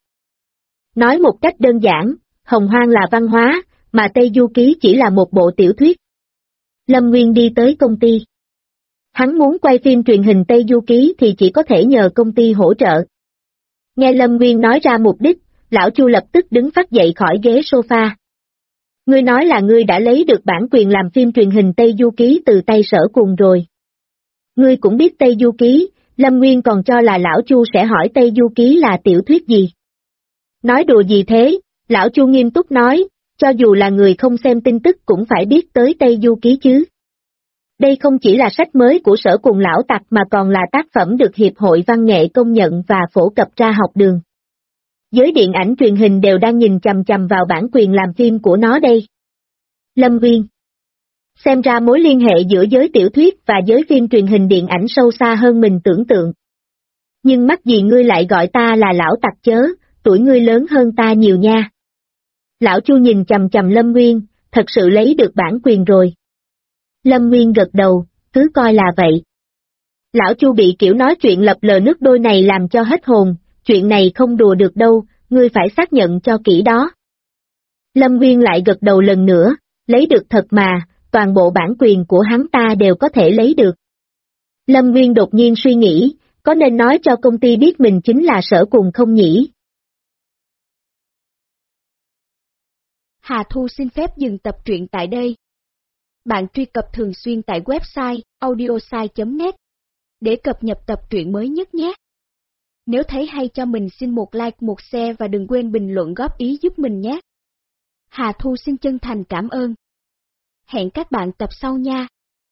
Nói một cách đơn giản, Hồng Hoang là văn hóa, mà Tây Du Ký chỉ là một bộ tiểu thuyết. Lâm Nguyên đi tới công ty. Hắn muốn quay phim truyền hình Tây Du Ký thì chỉ có thể nhờ công ty hỗ trợ. Nghe Lâm Nguyên nói ra mục đích, lão Chu lập tức đứng phắt dậy khỏi ghế sofa. Ngươi nói là ngươi đã lấy được bản quyền làm phim truyền hình Tây Du Ký từ tay Sở Cùng rồi. Ngươi cũng biết Tây Du Ký, Lâm Nguyên còn cho là lão Chu sẽ hỏi Tây Du Ký là tiểu thuyết gì. Nói đùa gì thế, lão Chu nghiêm túc nói, cho dù là người không xem tin tức cũng phải biết tới Tây Du Ký chứ. Đây không chỉ là sách mới của Sở Cùng lão tặc mà còn là tác phẩm được Hiệp hội Văn nghệ công nhận và phổ cập ra học đường. Giới điện ảnh truyền hình đều đang nhìn chằm chằm vào bản quyền làm phim của nó đây. Lâm Nguyên. Xem ra mối liên hệ giữa giới tiểu thuyết và giới phim truyền hình điện ảnh sâu xa hơn mình tưởng tượng. Nhưng mắc gì ngươi lại gọi ta là lão tặc chớ, tuổi ngươi lớn hơn ta nhiều nha. Lão Chu nhìn chằm chằm Lâm Nguyên, thật sự lấy được bản quyền rồi. Lâm Nguyên gật đầu, cứ coi là vậy. Lão Chu bị kiểu nói chuyện lập lờ nước đôi này làm cho hết hồn, chuyện này không đùa được đâu, ngươi phải xác nhận cho kỹ đó. Lâm Nguyên lại gật đầu lần nữa, lấy được thật mà, toàn bộ bản quyền của hắn ta đều có thể lấy được. Lâm Nguyên đột nhiên suy nghĩ, có nên nói cho công ty biết mình chính là Sở Cùng không nhỉ?
Hà Thu xin phép dừng tập truyện tại đây. Bạn truy cập thường xuyên tại website audiosai.net để cập nhật tập truyện mới nhất nhé. Nếu thấy hay cho mình xin một like, một share và đừng quên bình luận góp ý giúp mình nhé. Hà Thu xin chân thành cảm ơn. Hẹn các bạn tập sau nha.